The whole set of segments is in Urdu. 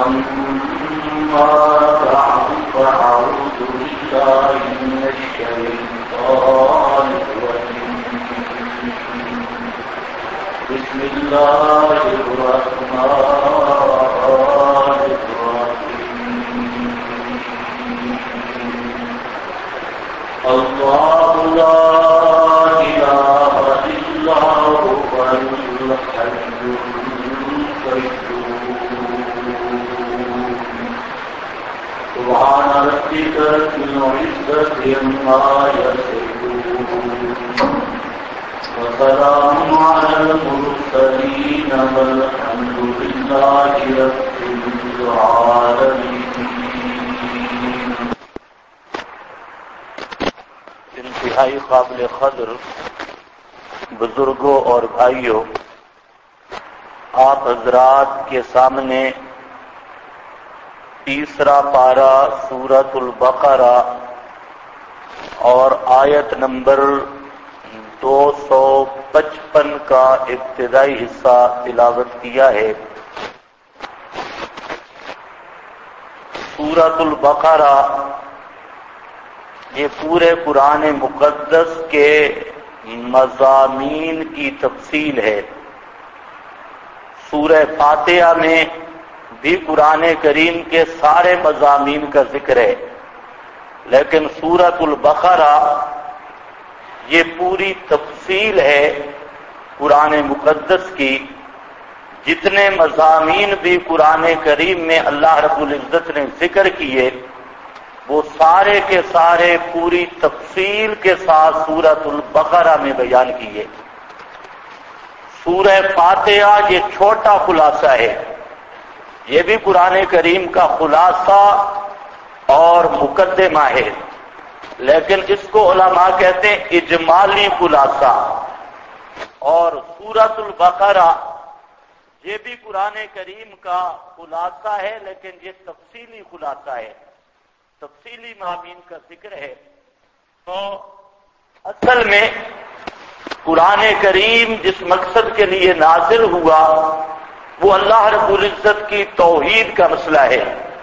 أما بعد فأعوذ بالله من الشيطان الرجيم بسم الله الرحمن الرحيم الله لا إله إلا هو الحي القيوم سبحان ربك رب العزة عما يصفون وسلام على المرسلين والحمد لله رب العالمين. انتہائی قابل قدر بزرگوں اور بھائیوں، آپ حضرات کے سامنے تیسرا پارہ سورۃ البقرہ اور آیت نمبر 255 کا ابتدائی حصہ تلاوت کیا ہے. سورۃ البقرہ یہ پورے قرآن مقدس کے مضامین کی تفصیل ہے. سورہ فاتحہ میں بھی قرآن کریم کے سارے مضامین کا ذکر ہے، لیکن سورۃ البقرہ یہ پوری تفصیل ہے قرآن مقدس کی. جتنے مضامین بھی قرآن کریم میں اللہ رب العزت نے ذکر کیے وہ سارے کے سارے پوری تفصیل کے ساتھ سورۃ البقرہ میں بیان کیے. سورہ فاتحہ یہ چھوٹا خلاصہ ہے، یہ بھی قرآن کریم کا خلاصہ اور مقدمہ ہے، لیکن اس کو علماء کہتے ہیں اجمالی خلاصہ. اور سورۃ البقرہ یہ بھی قرآن کریم کا خلاصہ ہے، لیکن یہ تفصیلی خلاصہ ہے، تفصیلی مضامین کا ذکر ہے. تو اصل میں قرآن کریم جس مقصد کے لیے نازل ہوا وہ اللہ رب العزت کی توحید کا مسئلہ ہے،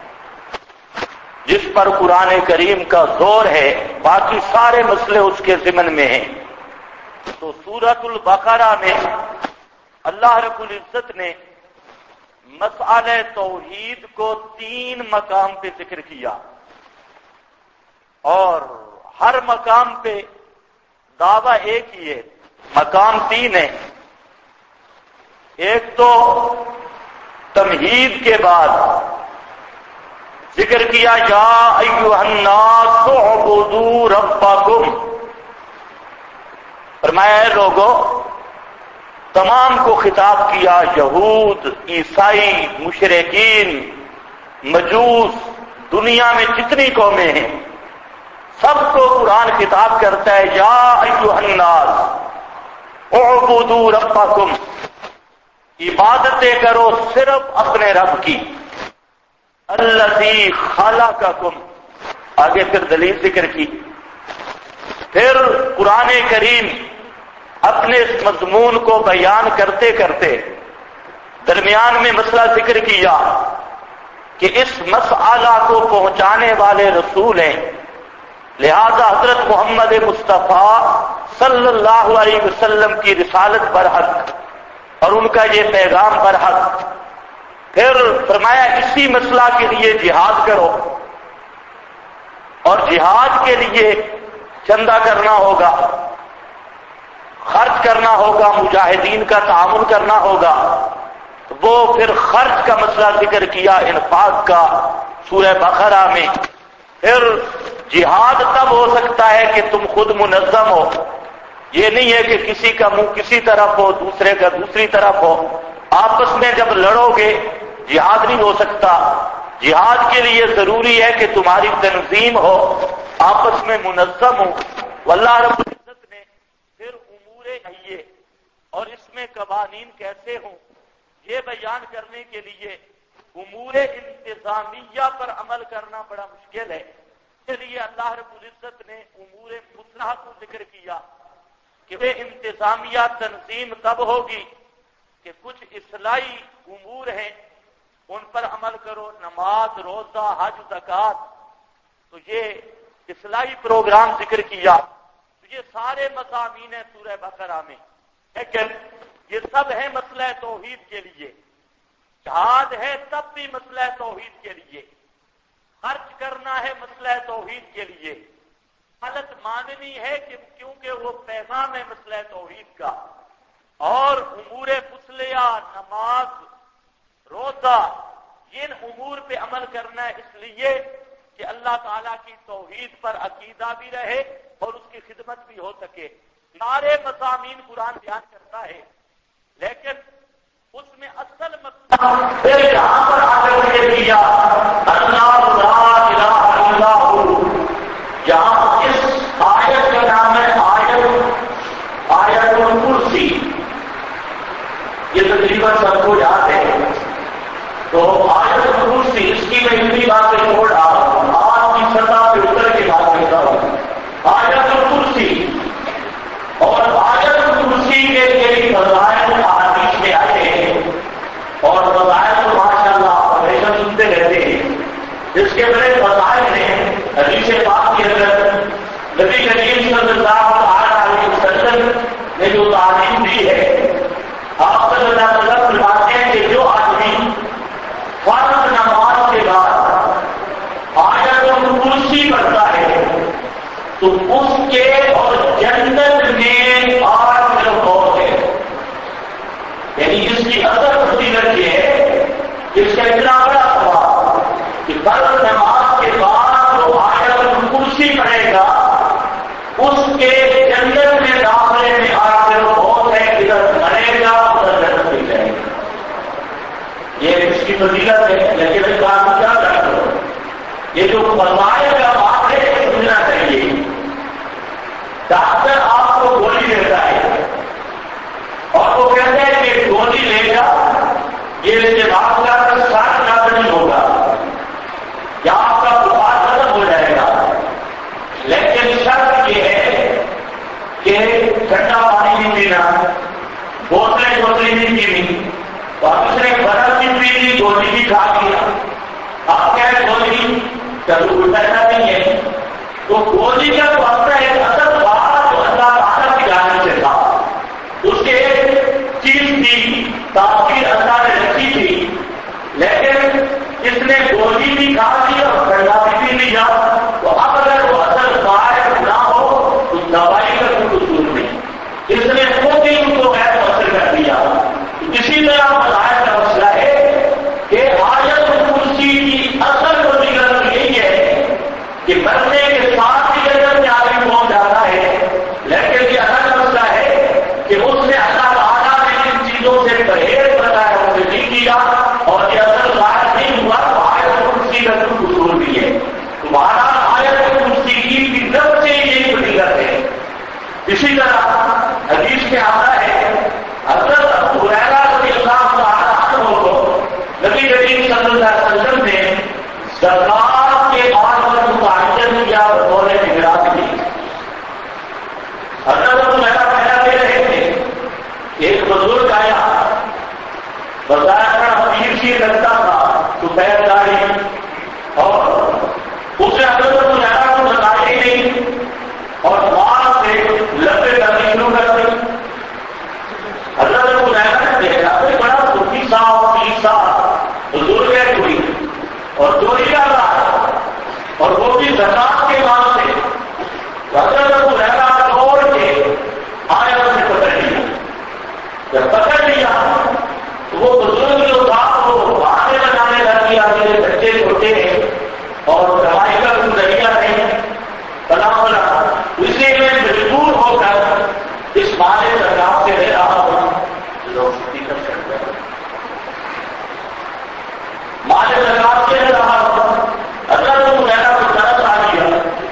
جس پر قرآن کریم کا زور ہے. باقی سارے مسئلے اس کے ضمن میں ہیں. تو سورۃ البقرہ میں اللہ رب العزت نے مسئلہ توحید کو 3 مقام پہ ذکر کیا، اور ہر مقام پہ دعویٰ ایک ہی ہے. مقام 3 ہیں. ایک تو تمہید کے بعد ذکر کیا یا ایھا الناس اعبدوا ربکم، فرمایا ہے لوگوں، تمام کو خطاب کیا، یہود، عیسائی، مشرکین، مجوس، دنیا میں جتنی قومیں ہیں سب کو قرآن خطاب کرتا ہے یا ایھا الناس اعبدوا ربکم، عبادتیں کرو صرف اپنے رب کی، الذی خلقکم. آگے پھر دلیل ذکر کی. پھر قرآن کریم اپنے اس مضمون کو بیان کرتے کرتے درمیان میں مسئلہ ذکر کیا کہ اس مسئلہ کو پہنچانے والے رسول ہیں، لہذا حضرت محمد مصطفیٰ صلی اللہ علیہ وسلم کی رسالت برحق اور ان کا یہ پیغام برحق. پھر فرمایا اسی مسئلہ کے لیے جہاد کرو، اور جہاد کے لیے چندہ کرنا ہوگا، خرچ کرنا ہوگا، مجاہدین کا تعاون کرنا ہوگا. وہ پھر خرچ کا مسئلہ ذکر کیا انفاق کا سورہ بقرہ میں. پھر جہاد تب ہو سکتا ہے کہ تم خود منظم ہو، یہ نہیں ہے کہ کسی کا منہ کسی طرف ہو دوسرے کا دوسری طرف ہو. آپس میں جب لڑو گے جہاد نہیں ہو سکتا. جہاد کے لیے ضروری ہے کہ تمہاری تنظیم ہو، آپس میں منظم ہو. واللہ رب العزت نے پھر امور حیہ اور اس میں قوانین کیسے ہوں یہ بیان کرنے کے لیے امور انتظامیہ پر عمل کرنا بڑا مشکل ہے. اس لیے اللہ رب العزت نے امور مصلحہ کو ذکر کیا کہ وہ انتظامیہ تنظیم تب ہوگی کہ کچھ اصلاحی امور ہیں ان پر عمل کرو، نماز، روزہ، حج، زکات، تو یہ اصلاحی پروگرام ذکر کیا، تو یہ سارے مضامین ہیں سورہ بقرہ میں، لیکن یہ سب ہے مسئلہ توحید کے لیے، جہاد ہے تب بھی مسئلہ توحید کے لیے، خرچ کرنا ہے مسئلہ توحید کے لیے، حالت ماننی ہے کہ کیونکہ وہ پیغام ہے مسئلہ توحید کا، اور امور فصلیہ، نماز، روزہ، ان امور پہ عمل کرنا ہے اس لیے کہ اللہ تعالیٰ کی توحید پر عقیدہ بھی رہے اور اس کی خدمت بھی ہو سکے۔ سارے مضامین قرآن بیان کرتا ہے، لیکن اس میں اصل مقصد پھر یہاں پر آ کر کے دیا اللہ لا الہ الا ہو، یہاں اس آیت کا نام ہے آیت الکرسی، یہ تقریباً سب کو یاد ہے، تو آیت الکرسی اس کی میں اتنی باتیں چھوڑ رہا ہوں، آج کی سطح پہ اتر کے بات کرتا ہوں۔ آیت الکرسی اور آیت الکرسی کے کئی فضائل حدیث میں آئے ہیں، اور فضائل تو ماشاء اللہ ہمیشہ سنتے رہتے ہیں، اس کے بڑے فضائل ہیں۔ حدیث پاک کی حضرت نبی کریم صلی اللہ علیہ وسلم نے جو تعلیم دی ہے، آپ صلی اللہ علیہ وسلم فرماتے ہیں کہ جو آدمی فرض نماز کے بعد آیت الکرسی پڑھتا ہے تو اس کے اور جنت میں 8 بہت ہے، یعنی اس کی اثر فضیلت یہ ہے کہ اس کا اتنا بڑا ثواب کہ فرض نماز کے بعد جو آیت الکرسی پڑھے گا اس کے جنت میں داخلے میں آخر بہت ہے، ادھر مرے گا ادھر جنت میں جائے گا، یہ اس کی فضیلت ہے۔ لیکن اس بات کو کیا کرو، یہ جو فضائل کا بات ہے یہ سمجھنا چاہیے۔ ڈاکٹر آپ کو گولی دیتا ہے اور وہ کہتے ہیں کہ گولی لے گا، یہ استعمال کا ساتھ زیادہ نہیں ہوگا یا آپ کا بخار ختم ہو جائے گا، لیکن شرط یہ ہے کہ ٹھنڈا پانی نہیں پینا، بوتلیں نہیں پینی، اور اس نے برف بھی پی لی، گولی بھی کھا لیا، آپ کیا ہے گولی ضرور پیسہ نہیں ہے، تو گولی کا وقت ہے اصل بات جو اللہ تعالیٰ کی جانب سے تھا، اس کے ایک چیز تھی تاخیر اللہ نے رکھی تھی، لیکن اس نے گولی بھی کھا لی اور ٹھنڈا بھی پی لیا، تو اب اگر وہ اصل باعث نہ ہو تو دوائی کا کوئی قصور نہیں، اس نے خود ہی ان کو غیر مؤثر کر دیا۔ اسی طرح مذاہب کا مسئلہ ہے کہ آیت الکرسی کی اصل فضیلت یہی ہے کہ مرنے کے ساتھ ہی جنت میں آدمی پہنچ جاتا ہے، لیکن یہ اصل مسئلہ ہے کہ اس نے اللہ تعالیٰ نے جن چیزوں سے پرہیز بتایا اسے نہیں کیا اور یہ اصل بات نہیں ہوا، تو آیت الکرسی کا کوئی قصور بھی ہے۔ تمہارا آیت الکرسی کی طرف سے یہی فضیلت ہے۔ اسی طرح حدیث میں آتا ہے حضرت ابو ہریرہ رضی اللہ تعالیٰ عنہ کو نبی کریم صلی اللہ علیہ وسلم نے زکات کے بعد پر متعین کیا بطور مہراج کی۔ حضرت ابو ہریرہ پہلا دے رہے تھے، ایک بزرگ آیا، بظاہر امیر سی لگتا تھا، سفید داڑھی، اور اسے حضرت ابو ہریرہ کو بتایا ہی نہیں اور وہاں سے لبے کرنے شروع کر دی۔ حضرت ابو ہریرہ نے دیکھا کوئی بڑا سوفی صاحب 30 سال بزرگ ہے کوئی، اور چوری کر رہا اور وہ بھی زکات کے بعد سے، حضرت ابو ہریرہ دوڑ کے آیا اسے پکڑ لیا۔ جب پکڑ لیا تو وہ بزرگ جو تھا وہ بہانے بنانے لگ گیا، میرے بچے چھوٹے ہیں اور کمائی کا کوئی ذریعہ نہیں، بنا اسی میں مجبور ہو کر اس مال زکات سے لے رہا ہوں۔ لوگ حقیقت کرتے ہیں مال زکات سے لے رہا ہوں، اگر وہ میرا کو طرف آ گیا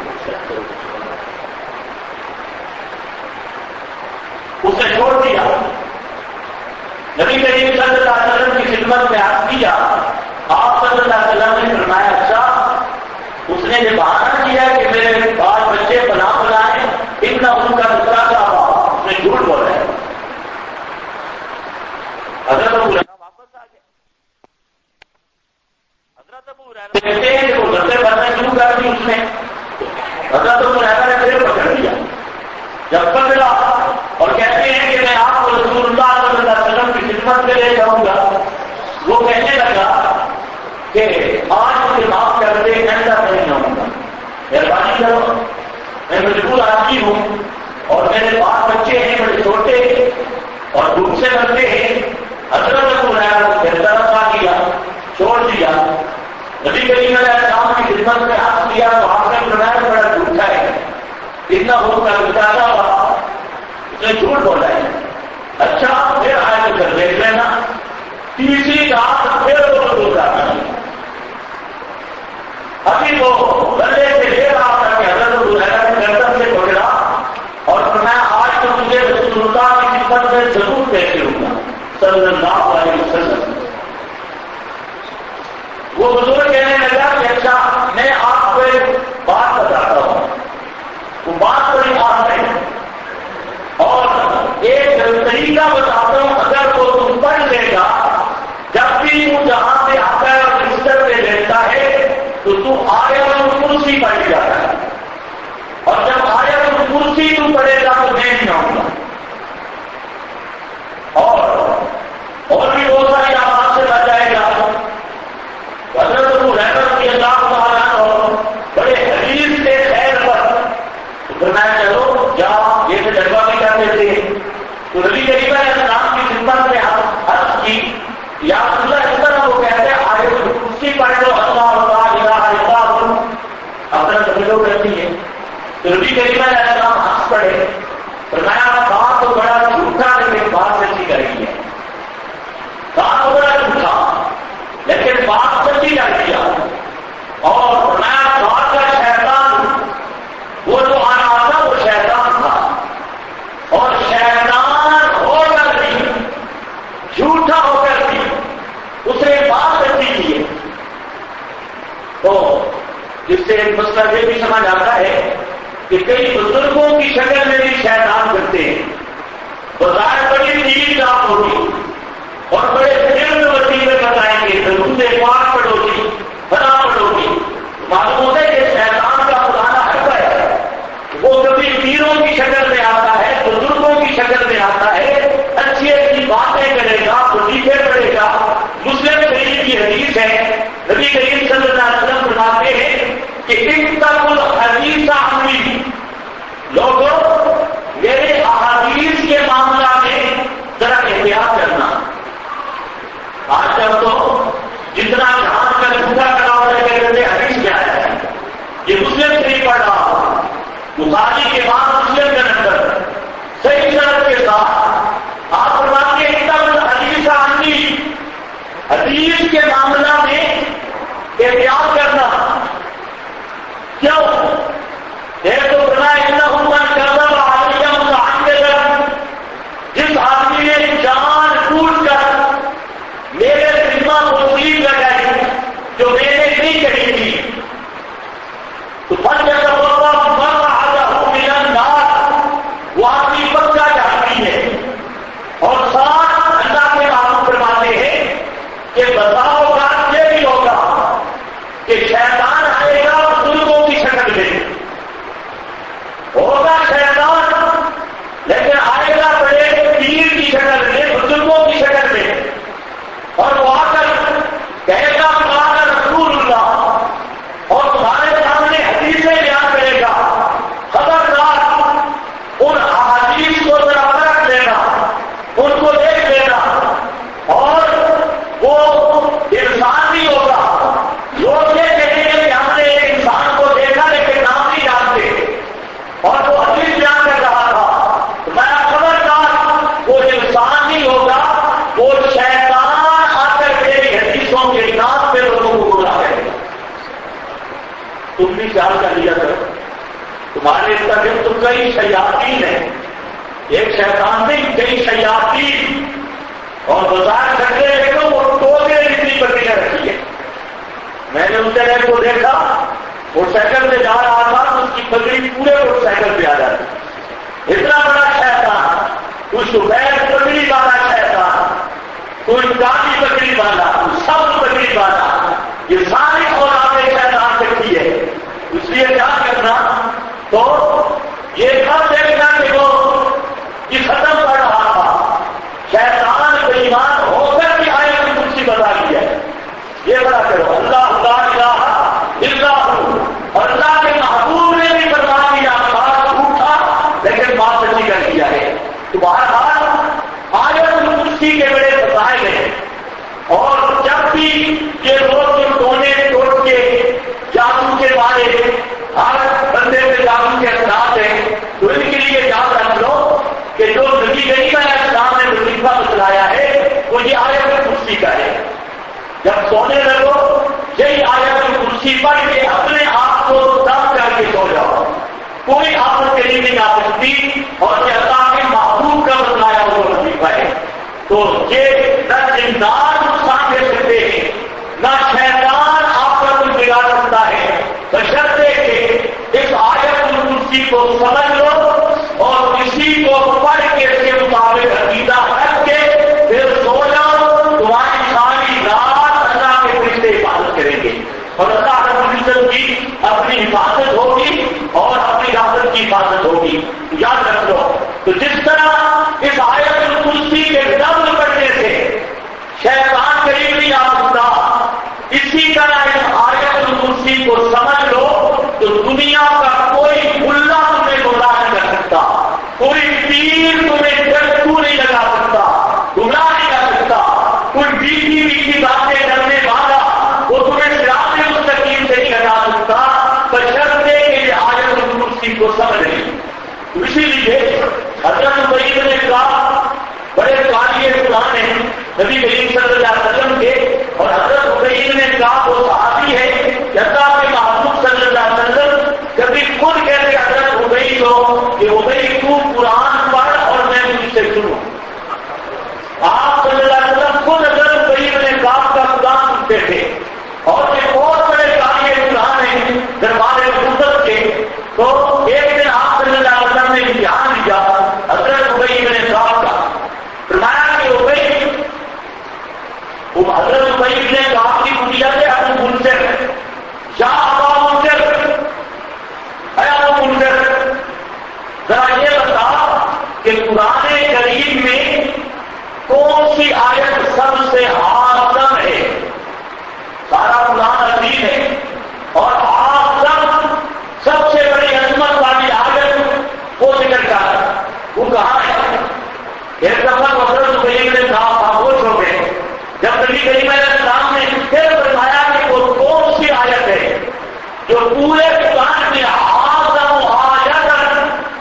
اسے چھوڑ دیا۔ نبی کریم صلی اللہ علیہ وسلم کی خدمت میں عرض کیا، آپ صلی اللہ علیہ وسلم نے فرمایا اچھا اس نے یہ بہانہ کیا کہ میرے بال بچے بنا بنائے، اتنا ان کا دوسرا تھا، اس نے جھوٹ بول رہے ہیں۔ اگر تو واپس آ گیا خدمت میں لے جاؤں گا. وہ کہنے لگا کہ آج مجھے معاف کر دے، ایسا نہیں آؤں گا، مہربانی کرو، میں مجبور آدمی ہوں اور میرے 5 بچے ہیں بڑے چھوٹے اور دھوپ سے مرتے ہیں. حضرت کو بہتر آ گیا، چھوڑ دیا. نبی کریم علیہ السلام کی خدمت میں ہاتھ دیا تو آپ نے بنایا بڑا جھوٹا ہے، اتنا ہوتا بتاتا ہوا اس نے جھوٹ بولا ہے. اچھا پھر آئے تو کر دیکھ لینا. تیسری رات پھر وہ بول رہا ہے. ابھی وہ گلے سے لے رہا تھا کہ حضرت گردن سے پکڑا اور میں آج تو مجھے رسول اللہ کی خدمت میں ضرور پیش کروں گا صلی اللہ علیہ وسلم. وہ بزرگ کہنے لگا کہ اچھا میں آپ کو ایک بات بتاتا ہوں. وہ بات بڑی خاص ہے اور ایک طریقہ بتاتا ہوں. اگر وہ تم پڑھ لے گا، جب بھی وہ جہاں سے آتا ہے اور بستر پہ لیٹتا ہے تو تو آیت الکرسی پڑھ جاتا ہے، اور جب آیت الکرسی تو پڑھے گا تو میں نہیں آؤں گا. اور بھی بہت ساری آواز سے بچ جائے گا. حضرت ابو ہریرہ رضی اللہ تعالیٰ عنہ بڑے حدیث سے خیر پر فرمایا چلو جا، یہ تو جذبہ بھی کرتے تھے. تو نبی کریم علیہ السلام کی خدمت میں عرض کی یا رسول اللہ، اس طرح وہ کہتے ہیں آیت الکرسی پڑھ لو، اللہ لا الہ الا اللہ، اپنا سبھی لوگ رہتی ہے. تو نبی کریم علیہ السلام ہنس پڑے. فرمایا بات تو بڑا جھوٹا لیکن بات سچی کریں ہے. بات تو بڑا جھوٹا لیکن بات سچی کر دیا. اور فرمایا بات کا شیطان وہ جو آنا تھا وہ شیطان تھا، اور شیطان ہو کر بھی جھوٹا ہو کر بھی اس نے بات سچی کی ہے. تو اس سے ایک مسئلہ یہ بھی سمجھ آتا ہے کہ کئی بزرگوں کی شکل میں بھی شیطان کرتے ہیں. بظاہر بڑی نیند آپ ہوگی اور بڑے فلم وسیلے بتائیں گے، ضرور سے پاک پڑھو گی، بنا پڑھو گی. معلوم ہوتا ہے کہ شیطان کا پرانا حق ہے. وہ کبھی پیروں کی شکل میں آتا ہے، بزرگوں کی شکل میں آتا ہے، اچھی اچھی باتیں کرے گا، وظیفے پڑھے گا. مسلم شریف کی حدیث ہے، نبی کریم صلی اللہ علیہ وسلم فرماتے ہیں کہ اتقوا الحدیث عنی، لوگوں میرے احادیث کے معاملہ میں ذرا احتیاط کرنا. آج کل تو جتنا جہاں کا جھوٹا کرا ہوا ہے حدیث کیا ہے، یہ مسلم شریف پڑھ رہا ہوں، بخاری کے بعد مسلم کا نمبر صحیح سند کے ساتھ آپ فرماتے ہیں اتقوا الحدیث عنی، حدیث کے معاملہ میں احتیاط کرنا. کیوں؟ ایک تو فرمایا انہ من کذب علی متعمدا، جس آدمی نے جان ٹوٹ کر میرے ذمہ مصیب لگائی جو میں نے نہیں کہی تھی، تو فلیتبوأ مقعدہ من النار، وہ آدمی پکا جہنمی ہے. اور ساتھ اللہ کے معلوم فرماتے ہیں کہ بتاؤ کا یہ بھی ہوگا کہ شیطان آئے گا بزرگوں کی شکل میں، ہوگا شیطان لیکن آئے گا بڑے پیر کی شکل میں، بزرگوں کی شکل میں، اور وہ آ کر کہے گا قال رسول اللہ، اور تمہارے سامنے حدیثیں بیان کرے گا. خبردار ان احادیث کو ذرا پرکھ لینا، ان کو دیکھ لینا. اور وہ انسان بھی ہوگا، لوگ یہ کہیں گے کہ ہم نے ایک انسان کو دیکھا لیکن نام نہیں جانتے، اور وہ حدیث بیان کر رہا تھا. تو میں خبردار وہ انسان نہیں ہوگا، وہ شیطان آ کر میری حدیثوں کے نام پہ لوگوں کو گمراہ کرے گا. تم بھی خیال کر لیا کرو، تمہارے طرف تو کئی شیاطین ہیں، ایک شیطان نہیں کئی شیاطین. اور بازار کرتے دیکھو وہ ٹوکے اتنی بکریاں رکھی ہے. میں نے اس جگہ کو دیکھا، موٹر سائیکل پہ جا رہا تھا تو اس کی پگڑی پورے موٹر سائیکل پہ آ جاتی. اتنا بڑا شیطان، کوئی سفید پگڑی والا شیطان، کوئی کالی پگڑی والا، کوئی سبز پگڑی والا، یہ ساری اولادیں شیطان رکھی ہے. اس لیے کیا کرنا، تو یہ سب دیکھنا کہ وہ یہ ختم کر رہا تھا. شیطان بے ایمان ہو الکرسی کا ہے. جب سونے لگو یہی آیت الکرسی پڑھ کے اپنے آپ کو دم کر کے سو جاؤ. کوئی آفت کے لیے نہیں آ سکتی اور یہ اللہ کے محبوب کا بتلایا وہ وظیفہ ہے. تو یہ نہ زندان نقصان دے سکتے ہیں نہ شیطان آپ کا کچھ بگاڑ سکتا ہے بشرطے کہ اس آیت الکرسی کو سمجھ لو اور کسی کو پڑھ کے اس کے مطابق عقیدہ رکھ کے پھر سو جاؤ. تمہاری ساری رات اللہ کے فرشتے حفاظت کریں گے اور اللہ رب العزت کی اپنی حفاظت ہوگی اور اپنی راحت کی حفاظت ہوگی. یاد رکھ لو. تو جس طرح اس آیت الکرسی کے لفظ پڑھنے سے شیطان قریب نہیں آ سکتا اسی طرح اس آیت الکرسی کو سمجھ لو تو دنیا کا کوئی ملا تمہیں گمراہ نہیں کر سکتا. کوئی تیر تمہیں چٹو نہیں لگا سکتا گمراہ نہیں کر سکتا. کوئی میٹھی میٹھی باتیں کرنے والا وہ تمہیں صراط مستقیم سے نہیں ہٹا سکتا بشرطے کہ یہ آیت الکرسی کو سمجھ لیں. اسی لیے حضرت ابی نے کہا بڑے قاری قرآن ہیں نبی کریم صلی اللہ علیہ وسلم کے اور حضرت ابی نے کہا وہ صحابی ہے کہ اللہ کے محبوب صلی اللہ علیہ وسلم کبھی خود کہتے حضرت ابی کو کہ ابی تو قرآن پڑھ اور میں مجھ سے سنوں. آپ صلی اللہ علیہ وسلم خود حضرت ابی نے کہا کا قرآن سنتے تھے اور یہ بہت بڑے قاری قرآن ہیں دربار قدرت کے. تو ایک دن آپ صلی اللہ علیہ وسلم نے امتحان لیا حضرت ابی نے کہا کا فرمایا کہ ابی وہ حضرت ابی نے کہا کی بنیاد ہے ابو منذر یا ابا منذر اے ابو منذر ذرا یہ بتا کہ قرآن کریم میں کون سی آیت سب سے اعظم ہے. سارا قرآن عظیم ہے اور اعظم سب سے بڑی عظمت والی آیت وہ ذکر کا وہ کہاں ہے. ایک دفعہ حضرت ابی نے کہا خاموش ہو گئے. جب نبی کریم علیہ السلام نے پھر بتایا کہ وہ کون سی آیت ہے جو پورے قرآن میں اعظم و اعظم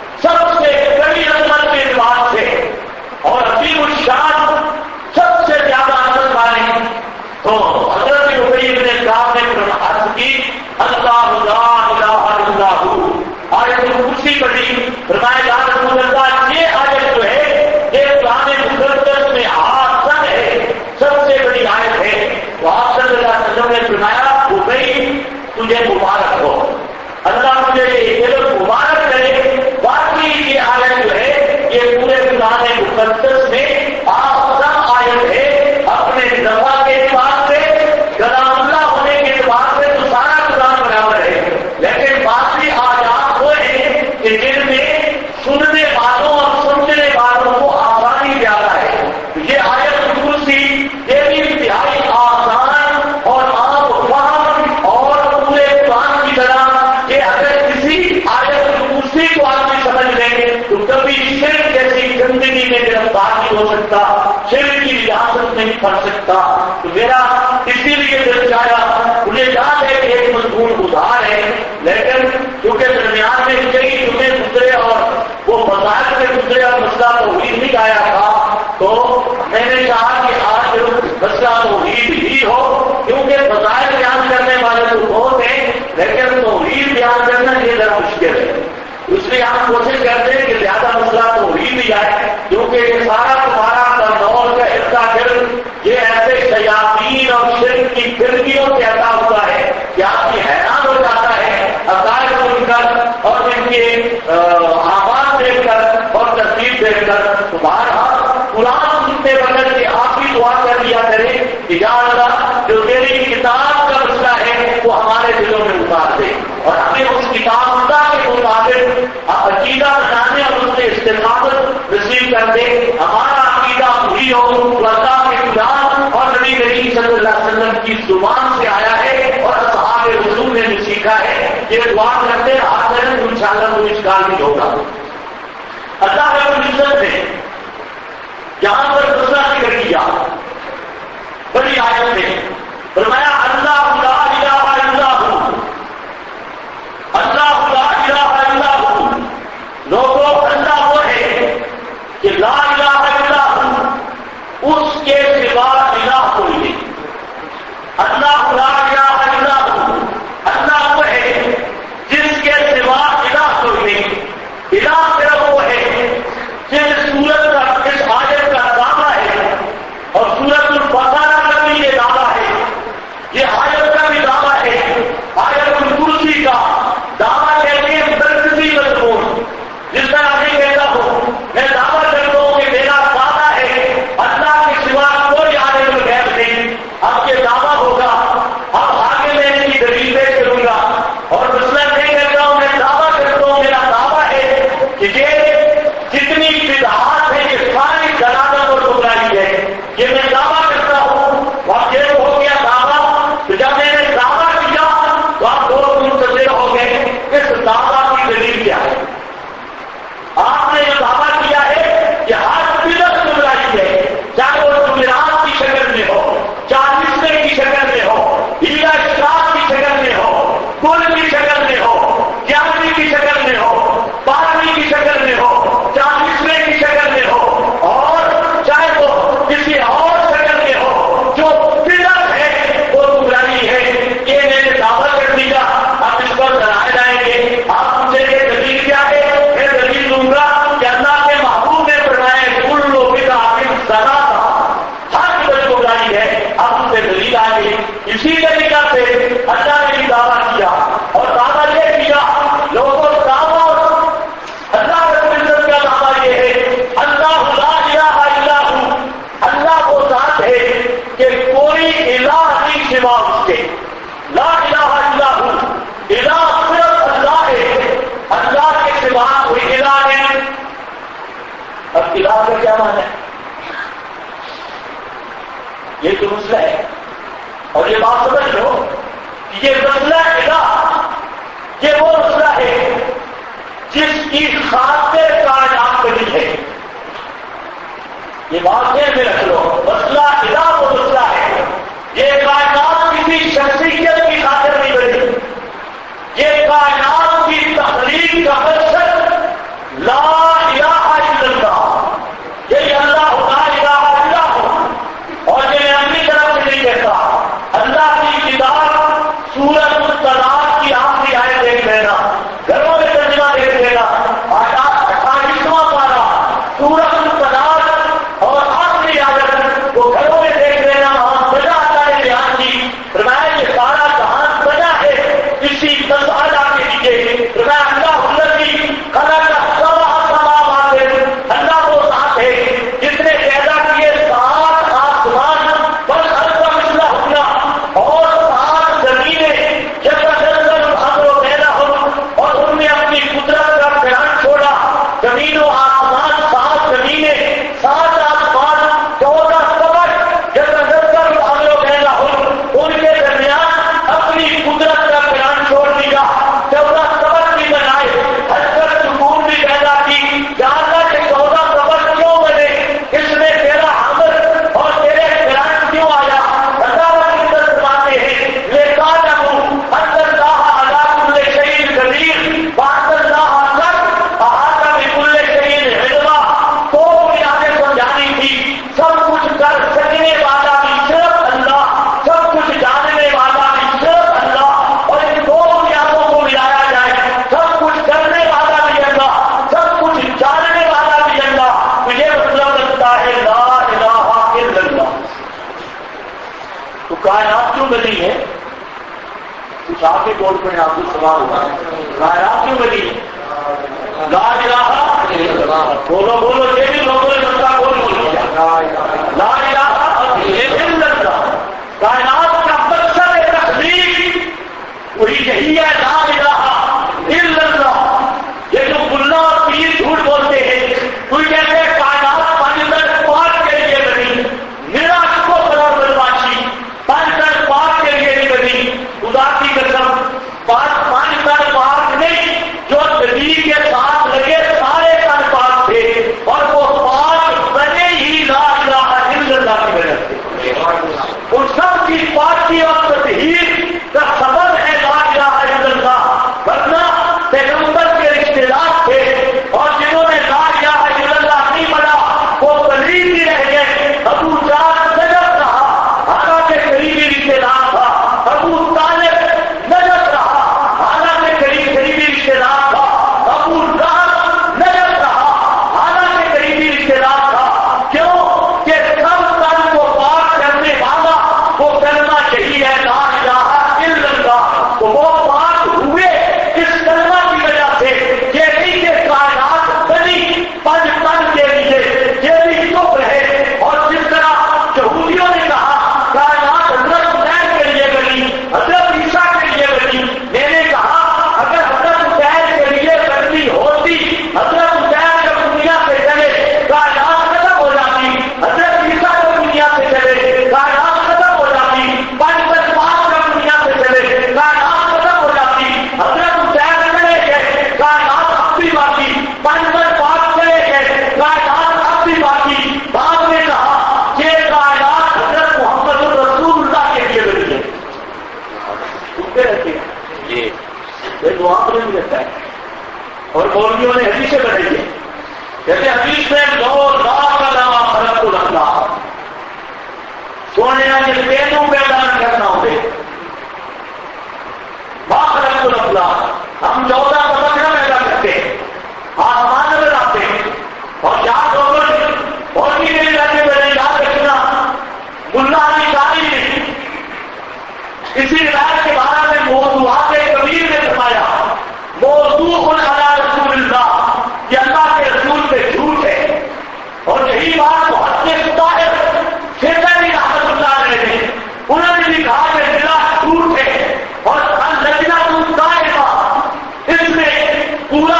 سب سے بڑی عظمت کے اعتبار سے اور عظیم الشان سب سے زیادہ عظمت والے. تو حضرت ابی نے کہا نے عرض کی اللہ لا الہ الا ہو آیت الکرسی پڑھی. فرمایا یا رسول اللہ یہ آیت جو ہے یہ قرآن مقدس میں اعظم ہے سب سے بڑی آیت ہے. تو آپ صلی اللہ علیہ وسلم نے فرمایا ابی تجھے مبارک ہو اللہ مجھے علم مبارک کرے. باقی یہ آیت جو ہے یہ پورے قرآن مقدس میں اعظم آیت ہے. اپنے دفاع کے اعتبار سے کلام اللہ ہونے کے اعتبار سے تو سارا قرآن برابر ہے لیکن باقی آیات وہ ہیں کہ جن میں سننے والوں اور سمجھنے والوں کو آسانی زیادہ ہے. یہ آیت الکرسی یہ بھی انتہائی آسان اور عام فہم اور پورے قرآن کی طرح کہ اگر کسی آیت الکرسی کو آدمی سمجھ لیں تو کبھی شرک جیسی زندگی میں گرفتار نہیں ہو سکتا شرک کی ریاست نہیں پڑ سکتا. تو میرا اسی لیے دل چاہا انہیں یاد ہے کہ ایک مضمون ادھار ہے لیکن کیونکہ درمیان میں کئی جمعے گزرے اور وہ مسائل سے گزرے اور مسئلہ توحید نہیں آیا تھا تو میں نے کہا کہ آج مسئلہ توحید ہی ہو کیونکہ مسائل بیان کرنے والے تو بہت ہیں لیکن توحید بیان کرنا یہ ذرا مشکل ہے. اس لیے ہم کوشش کرتے ہیں کہ زیادہ مسئلہ توحید ہی آئے کیونکہ یہ سارا تمہارا تندور کا حصہ پھر یہ ایسے شیاطین اور شرک کی فرقیوں سے عطا ہوتا ہے کہ آپ کی حیران ہو جاتا ہے عقائد سن کر اور ان کے آواز دیکھ کر اور تصویر دیکھ کر. تمہارا قرآن سنتے وقت کہ آپ بھی دعا کر لیا کریں کہ یا اللہ جو تیری کتاب کا مسئلہ ہے وہ ہمارے دلوں میں اتار دے اور ہمیں اس کتاب اللہ کے مطابق عقیدہ بنانے اور اس سے استقامت نصیب کر دے. ہمارا عقیدہ وہی ہو تو اللہ کے قرآن اور نبی کریم صلی اللہ علیہ وسلم کی زبان سے آیا ہے اور اصحاب رسول نے بھی سیکھا ہے. یہ دعا کرتے ہاتھ میں ان شاء اللہ کوئی اشکال نہیں ہوگا. اللہ رب العزت نے جہاں پر دوسرا ذکر کیا بڑی آیت میں فرمایا اللہ لا الہ الا ہو اللہ لا الہ الا ہو. لوگوں اللہ وہ ہے کہ لا الہ الا ہو اس کے سوا الہ اسی طریقہ سے اللہ نے بھی دعویٰ کیا اور دعویٰ یہ کیا لوگوں دعویٰ اللہ رب العزت کا دعویٰ یہ ہے اللہ لا الہ الا ہو، اللہ وہ ذات ہے کہ کوئی الہ نہیں سوا اس کے، لا الہ الا ہو، الہ صرف اللہ ہے، اللہ کے سوا کوئی الہ نہیں۔ اب الہ کا کیا معنی ہے؟ یہ تو مسئلہ ہے، اور یہ بات سمجھ لو کہ یہ مسئلہ الہ یہ وہ مسئلہ ہے جس کی خاطر کائنات بنی ہے۔ یہ بات ذہن میں رکھ لو، مسئلہ الہ وہ مسئلہ ہے، یہ کائنات کسی شخصیت کی خاطر نہیں بنی، یہ کائنات کی تخلیق کا مقصد لا الہ الا اللہ، یہ اللہ لا الہ الا ہو، اور یہ اپنی طرف سے نہیں کہتا۔ اللہ کی کتاب سورۃ الطلاق کی آخری آیت دیکھ لینا، گھروں میں ترجمہ دیکھ لینا، 28واں پارہ سورۃ الطلاق اور آخری آیت وہ گھروں میں دیکھ لینا، وہاں سزا اللہ نے بیان کی، فرمایا یہ سارا جہان سزا ہے اسی مسئلہ کے لیے، فرمایا اللہ الذی خلق سبع سماوات، اللہ وہ ذات ہے جس نے پیدا کیے 7 آسمان والارض مثلہن، اور 7 زمینیں یتزلزل الامر بینہم، اور ان میں اپنی قدرت کا بیان چھوڑا، زمین و آسمان 7 زمینیں 7 آسمان 14 سبق یتزلزل الامر بینہم، ان کے درمیان اپنی قدرت کا بیان چھوڑ دیا، 14 سبق بھی بنائے، حضرت سکون بھی پیدا کی، جاننا کہ 14 سبق کیوں بنے، اس میں تیرا حمد اور تیرے بیان کیوں آیا؟ اللہ رب العزت فرماتے ہیں لِتَعْلَمُوا أَنَّ اللَّهَ عَلَىٰ كُلِّ شَيْءٍ قَدِيرٌ وَأَنَّ اللَّهَ قَدْ أَحَاطَ بِكُلِّ شَيْءٍ عِلْمًا، تو بنیادیں سمجھانی تھی، سب کچھ کر سکنے والا بھی صرف اللہ، سب کچھ جاننے والا بھی صرف اللہ، اور ان دو بنیادوں کو ملایا جائے، سب کچھ کرنے والا بھی اللہ، سب کچھ جاننے والا بھی اللہ، تو یہ مطلب رکھتا ہے لا الہ الا اللہ۔ تو کائنات کیوں بنی ہے؟ کچھ آپ کے بورڈ پہ آپ کو سوال ہوگا، کائنات کیوں بنی ہے؟ لا الہ الا اللہ، بولو بولو، یہ بھی لوگوں نے بتا بول دیا، لا الہ الا اللہ، کائنات کا مقصد ہے تخلیق، وہی یہی ہے لا الہ الا اللہ۔ یہ جو گلا اور پیر جھوٹ بولتے ہیں، کوئی کہتے ہیں کائنات پانچ پاک کے لیے بنی، میرا کو قرار بدماشی، پانچ پاک کے لیے نہیں بنی، خدا کی قسم پانچ پاک نہیں، جو دلیل کے ساتھ لگے سارے تن پاک تھے، اور وہ پاک بنے ہی لا الہ الا اللہ کی وجہ سے، ان سب کی پاکی اور تطہیر کا سبب ہے لا الہ الا اللہ، ورنہ پیغمبر کے رشتے دار تھے، اور جنہوں نے لا الہ الا اللہ نہیں پڑھا وہ قریب ہی رہ گئے۔ ابو جہل نجف رہا، حالانکہ قریبی رشتے دار تھا، ابو طالب نجف رہا، حالانکہ قریبی رشتے دار تھا، ابو لہب نجف رہا، حالانکہ قریبی رشتے دار تھا۔ کیوں کہ سب تن کو پاک کرنے والا وہ کلمہ یہی ہے لا الہ الا اللہ، تو وہ پاک ہوئے اس کلمہ کی وجہ سے، یہ نہیں کہ کائنات بنی پن کے لیے، یہ بھی چپ رہے، اور جس طرح یہودیوں نے کہا کائنات حضرت حسین کے لیے بنی، حضرت عیسیٰ کے لیے بنی، میں نے کہا اگر حضرت حسین کے لیے بنی ہوتی، حضرت حسین جب دنیا سے چلے کائنات ختم ہو جاتی، حضرت عیسیٰ جب دنیا سے چلے کائنات ختم ہو جاتی، پانچ پاک جب دنیا سے چلے کائنات ختم ہو جاتی، حضرت حسین چلے گئے کائنات اب بھی باقی، پانچ پاک چلے گئے کائنات اب بھی باقی۔ بعد میں کہا یہ کائنات حضرت محمد رسول اللہ کے لیے بنی ہے، سنتے رہتے ہیں یہ دعا میں بھی رہتا ہے، اور مولویوں نے حدیثیں بنائی ہے، جیسے حدیث میں لو لا کا نام خلق اللہ، سونے کے تینوں بیدان کرنا ہوتے خلق اللہ، ہم 14 سبق نہ پیدا کرتے، آسمان میں آتے ہیں، اور یاد ہوگا اور بھی میری لگے میں یاد رکھنا، ملا علی قاری اسی روایت کے بارے میں موضوعات کبیر نے فرمایا موضوع علی رسول اللہ کہ اللہ کے رسول پہ جھوٹ ہے، اور یہی بات محدث طاہر فیضانی رحمۃ اللہ علیہ نے انہوں نے بھی کہا کہ بلا جھوٹ ہے، اور لجنۃ الدائمہ اس میں پورا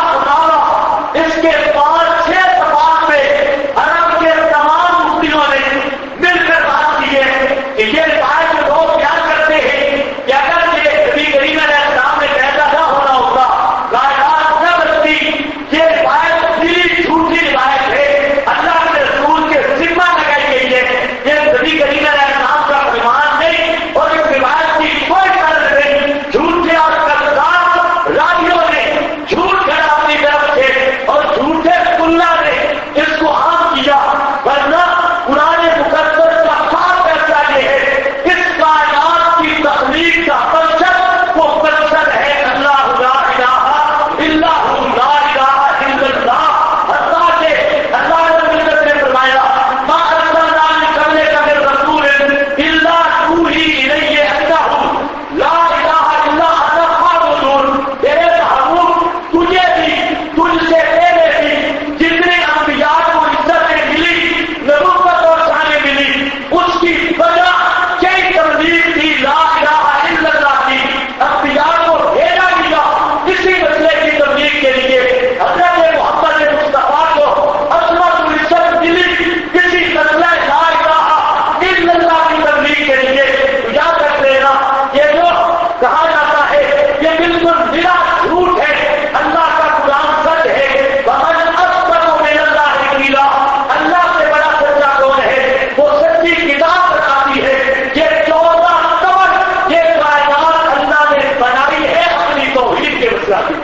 فتاوی اس کے 5-6 صفحات پہ عرب کے تمام مفتیوں نے مل کر بات کی ہے کہ یہ روایت لوگ کیا کرتے ہیں کہ اگر یہ نبی کریم علیہ السلام نے پیدا نہ ہونا ہوتا کائنات نہ بنتی، یہ روایت پوری جھوٹی روایت ہے، اللہ کے رسول کے ذمہ لگائی گئی ہے، یہ نبی کریم علیہ السلام کا فرمان نہیں، اور اس روایت کی کوئی غرض نہیں۔ جھوٹے اور کذاب راویوں نے جھوٹ گھڑا اپنی طرف سے، اور جھوٹے کلہ نے اس کو عام کیا، ورنہ قرآن مقدس کا خاص فیصلہ یہ ہے اس کائنات کی تخلیق کا مقصد وہ مقصد ہے اللہ لا الہ الا ہو، لا الہ الا اللہ۔ حتیٰ کہ اللہ رب العزت نے فرمایا ما ارسلنا من قبلک من رسول الا نوحی الیہ انہ لا الہ الا انا فاعبدون۔ میرے محبوب تجھے بھی تجھ سے پہلے بھی جتنے انبیاء کو عزتیں ملی، نبوت اور شانیں ملی، اس کی وجہ کئی تبلیغ تھی لا الہ الا اللہ کی، انبیاء کو بھیجا گیا اسی مسئلے کی تبلیغ کے لیے۔ حضرت محمد مصطفیٰ کو عظمت العزت ملی کسی مسئلہ لا الہ الا اللہ کی تبلیغ کے لیے۔ یاد رکھ لینا یہ جو کہا جاتا ہے یہ بالکل بلا جھوٹ ہے، اللہ کا قرآن سچ ہے۔ ومن اصدق من اللہ قیلا، اللہ سے بڑا سچا کون ہے؟ وہ سچی کتاب بتاتی ہے۔ یہ 14 قبر یہ کائنات اللہ نے بنائی ہے اپنی توحید کے مسئلہ کی،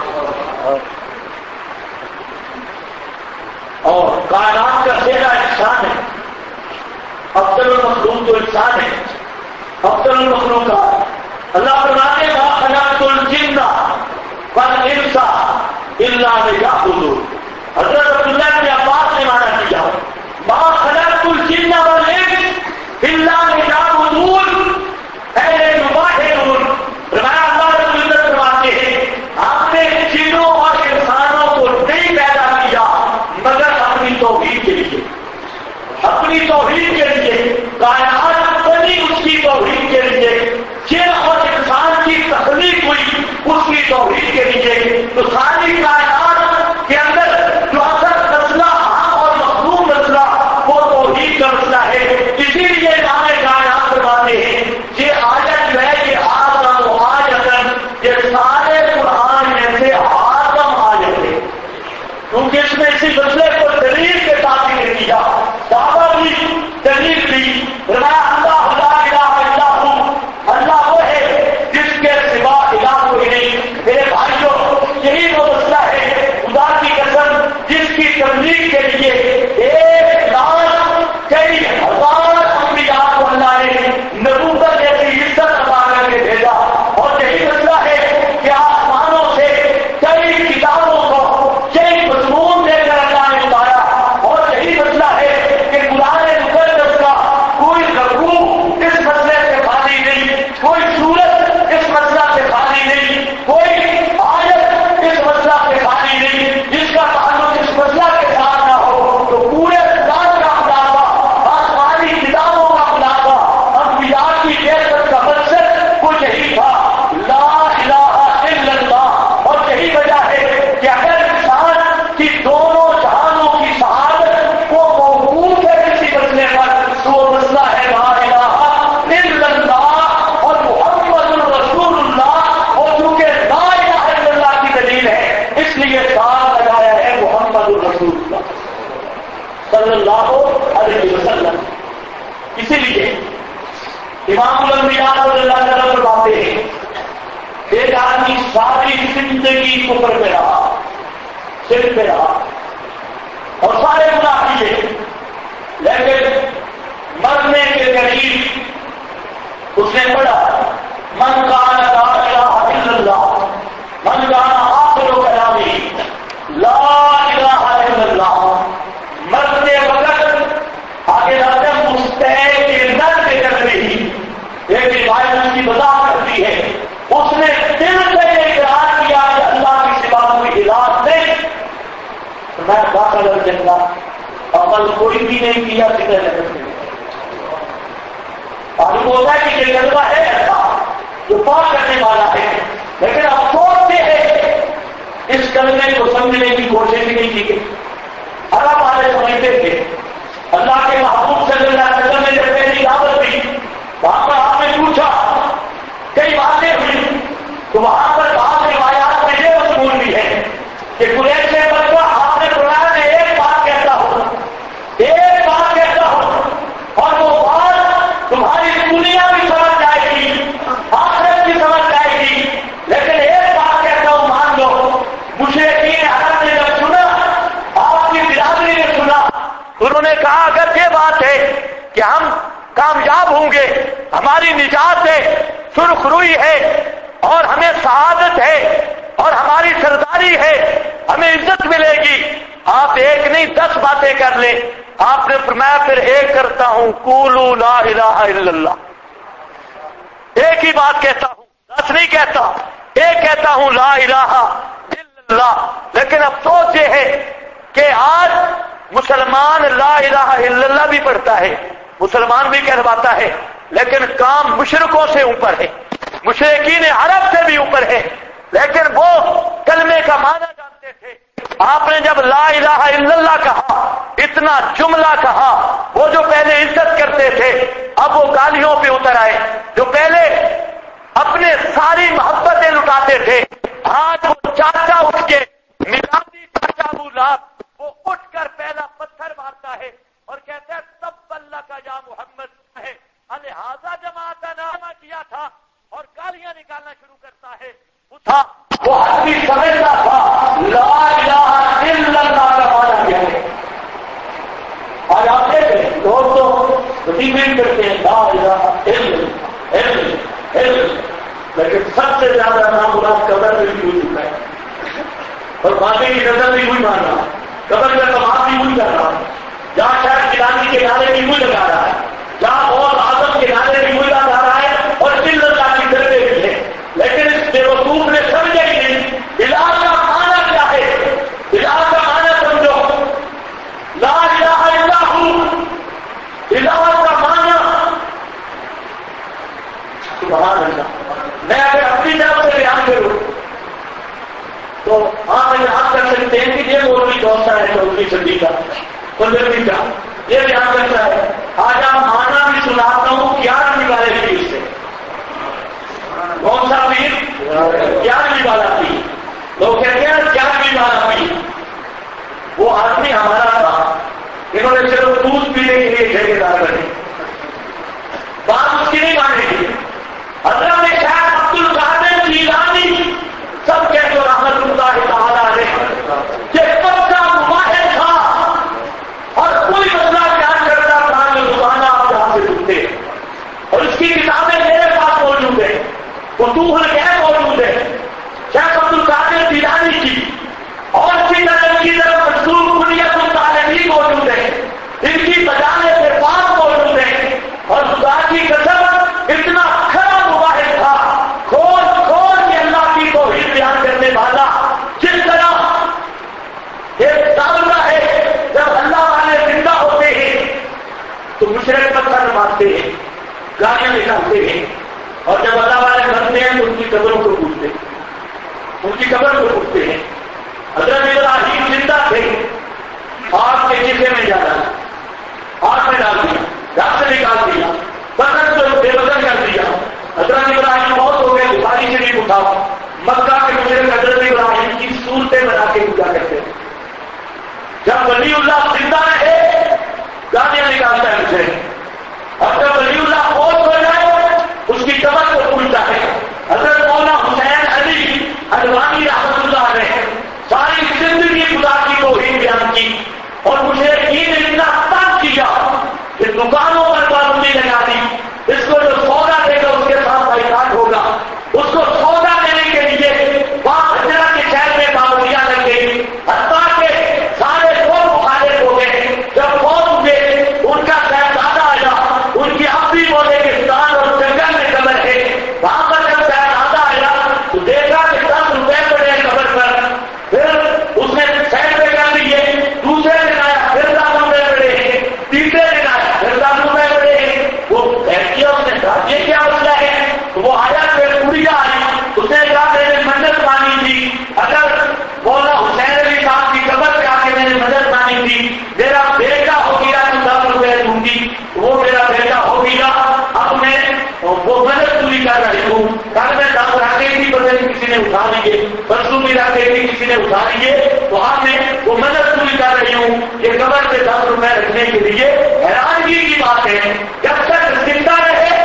اور کائنات کا چہرہ انسان ہے، افضل المخلوق تو انسان ہے، افضل المخلوقات۔ اللہ فرماتے ہیں ما خلقت الجن والانس الا لیعبدون۔ حضرت عبداللہ بن عباس نے مانا کیا ما خلقت الجن والانس الا لیعبدون اے یوحدون۔ فرمایا اللہ رب العزت فرماتے ہیں ہم نے جنوں اور انسانوں کو نہیں پیدا کیا مگر اپنی توحید کے لیے، اپنی توحید کے لیے۔ کائنات بنی اس کی توحید کے لیے، جن اور انسان کی تخلیق ہوئی اس کی توحید کے لیے۔ تو ساری کائنات کے اندر جو اصل مسئلہ عام اور مخلوق مسئلہ وہ توحید کا مسئلہ ہے۔ اسی لیے امام کائنات فرماتے ہیں یہ آیت جو ہے یہ آدم و آیتن، یہ سارے قرآن میں سے آدم آیت ہے، کیونکہ اس میں اسی مسئلے کو دلیل کے ساتھ ذکر کیا، دعویٰ بھی دلیل بھی۔ فرمایا اللہ لا الہ الا ہو، اللہ وہ ہے جس کے سوا الہ کوئی نہیں۔ میرے بھائیوں یہی وہ مسئلہ ہے خدا کی قسم جس کی تبلیغ کے لیے 1 لاکھ کئی ہزار انبیاء کو اللہ نے نبوت جیسی عزت عطا کر کے بھیجا، اور یہی مسئلہ ہے کہ آسمانوں سے کئی کتابوں کو کئی مضمون دے کر اللہ نے اتارا، اور یہی مسئلہ ہے کہ قرآن مقدس کا کوئی رکوع اس مسئلے سے خالی نہیں، کوئی سورت اس مسئلہ سے خالی نہیں، کوئی آیت اس مسئلہ سے خالی نہیں، جس کا تعلق اس مسئلہ کے ساتھ نہ ہو۔ تو پورے قرآن کا خلاصہ، آسمانی کتابوں کا خلاصہ، انبیاء کی بعثت کا مقصد وہ یہی تھا لا الہ الا اللہ۔ اور یہی وجہ ہے کہ اگر انسان کی دونوں جہانوں کی شہادت وہ موقوف ہے کسی مسئلے پر تو وہ مسئلہ ہے لا الہ الا اللہ اور محمد الرسول اللہ، اور چونکہ لا الہ الا اللہ کی دلیل ہے اس لیے ساتھ لگایا ہے محمد الرسول اللہ صلی اللہ علیہ وسلم۔ اسی لیے امام الانبیاء صلی اللہ علیہ وسلم فرماتے ہیں ایک آدمی ساری زندگی کفر پہ رہا، شرک پہ رہا اور سارے گناہ کیے، لیکن مرنے کے قریب اس نے پڑھا من کان لا الہ الا اللہ، من کان آخر کلامی لا الہ الا اللہ۔ مرتے وقت آگے جاتے مستحق کے درد کے کر رہی ایک روایت اس کی بتا نہیں کیا سیدھے جنت میں. معلوم ہوتا ہے کہ یہ جذبہ ہے ایسا جو پاک کرنے والا ہے، لیکن افسوس یہ ہے اس کلمے کو سمجھنے کی کوشش نہیں کی گئی. عرب والے سمجھتے تھے اللہ کے محبوب صلی اللہ علیہ وسلم نے جب پہلی دعوت دی وہاں پر آپ نے پوچھا، کئی باتیں ہوئی، تو وہاں پر بعض روایات میں یہ مضمون بھی ہے کہ قریش سے بچہ آپ نے قرآن میں ایک بات کہتا ہوں اور وہ بات تمہاری دنیا بھی سمجھ جائے گی، آخرت بھی سمجھ جائے گی، لیکن ایک بات کہتا ہوں مان لو. مشرکین عرب نے جب سنا، آپ کی برادری نے سنا، انہوں نے کہا اگر یہ بات ہے کہ ہم کامیاب ہوں گے، ہماری نجات ہے، سرخ روئی ہے اور ہمیں سعادت ہے اور ہماری سرداری ہے، ہمیں عزت ملے گی، آپ ایک نہیں 10 باتیں کر لیں. آپ نے فرمایا پھر ایک کرتا ہوں، قولوا لا الہ الا اللہ. ایک ہی بات کہتا ہوں، 10 نہیں کہتا، ایک کہتا ہوں لا الہ الا اللہ. لیکن افسوس یہ ہے کہ آج مسلمان لا الہ الا اللہ بھی پڑھتا ہے، مسلمان بھی کہلواتا ہے، لیکن کام مشرکوں سے اوپر ہے، مشرکین عرب سے بھی اوپر ہے. لیکن وہ کلمے کا معنی جانتے تھے. آپ نے جب لا الہ الا اللہ کہا، اتنا جملہ کہا، وہ جو پہلے عزت کرتے تھے اب وہ گالیوں پہ اتر آئے، جو پہلے اپنے ساری محبتیں لٹاتے تھے آج وہ چاچا اٹھ کے میلادی چاچا ابو لہب وہ اٹھ کر پہلا پتھر مارتا ہے اور کہتا ہے تب اللہ کا یا محمد ہے الہذا جماعت نامہ کیا تھا اور گالیاں نکالنا شروع کرتا ہے. وہ آدمی سمجھتا تھا لا الہ الا اللہ کا معنی کیا ہے. آج آپ دیکھیں لوگ تو ریپیٹ کرتے ہیں لا الہ الا اللہ، لیکن سب سے زیادہ نام مراد قبر میں بھی ہو چکا ہے اور باقی کی نظر بھی ہوئی مار رہا، قبر میں تمام بھی ہوئی کر رہا، جہاں شاید گرانی کے نعرے بھی ہوئی لگا رہا ہے، جہاں بہت اعظم کے نعرے بھی ہوئی لگا رہا ہے اور دل اللہ کی طرفیں بھی ہے. لیکن اس بیوقوف نے سمجھا ہی نہیں الہ کا معنی کیا ہے. الہ کا معنی سمجھو، لا الہ الا ہوں، الہ کا معنی سبحان اللہ. میں اگر اپنی طرف سے بیان کروں تو آپ یاد کر سکتے ہیں کہ یہ مولوی دوستا ہے 14ویں صدی کا 15ویں کا، یہ بیان کرتا ہے. آج آپ معنی بھی سناتا ہوں 11ویں والے پیر سے. کون سا پیر؟ 11ویں والا پیر. لوگ کہتے ہیں 11ویں والا پیر. وہ آدمی ہمارا تھا، انہوں نے صرف دودھ پینے کے لیے ٹھیکیدار بنے، بات اس کی نہیں مانے گی. حضرت شیخ عبد القادر جیلانی سب کہتے ہیں رحمت اللہ تعالیٰ علیہ کہ پکا مماہد تھا اور کوئی مسئلہ بیان کرتا تھا جو زبانہ آپ جہاں سے سنتے اور اس کی کتابیں میرے پاس موجود ہیں، فتوح الغیب موجود ہے شیخ عبد القادر جیلانی کی، اور اسی طرح کی طرف مشہور کلیت الطالبین موجود ہے، ان کی بجانے سے بات موجود ہے. اور خدا کی قسم اتنا کھڑا مباحث تھا، کھول کھول کے اللہ کی توحید بیان کرنے والا. جس طرح ایک دعویٰ ہے جب اللہ والے زندہ ہوتے ہیں تو مشرک پتھر مارتے ہیں، گالیاں نکالتے ہیں، اور جب اللہ والے مرتے ہیں تو ان کی قبروں کو پوچھتے ہیں، ان کی قبر کو پوچھتے ہیں. حضرت ابراہیم زندہ تھے، آگ کے نیچے میں جا ڈالا، آگ میں ڈال دیا، گھر سے نکال دیا، بدن کو بے بدن کر دیا. حضرت ابراہیم موت ہو گئے، بخاری شریف اٹھاؤ، مکہ کے مشرک حضرت ابراہیم کی صورتیں بنا کے پوجا کرتے ہیں. جب ولی اللہ زندہ رہے گالیاں نکالتا ہے مجھے، اور جب ولی اللہ موت ہو جائے اس کی قبر کو پوجتا ہے. حضرت مولانا حسین علی حلوانی رحمۃ اللہ علیہ ساری زندگی خدا کی توحید بیان کی اور مشرکین نے اتنا تنگ کیا کہ دکانوں پر پابندی لگا دی. اس کو جو سودا دے گا اس کے ساتھ بائیکاٹ ہوگا، اس کو سودا دینے کے لیے وہاں حجرہ کے شہر میں پابندیاں لگ گئی، حتیٰ کہ سارے لوگ مخالف ہو گئے. نے اتاریے تو ہم نے وہ مدد پوری کر رہی ہوں کہ قبر پہ 10 روپے رکھنے کے لیے حیرانگی کی بات ہے جب تک زندہ رہے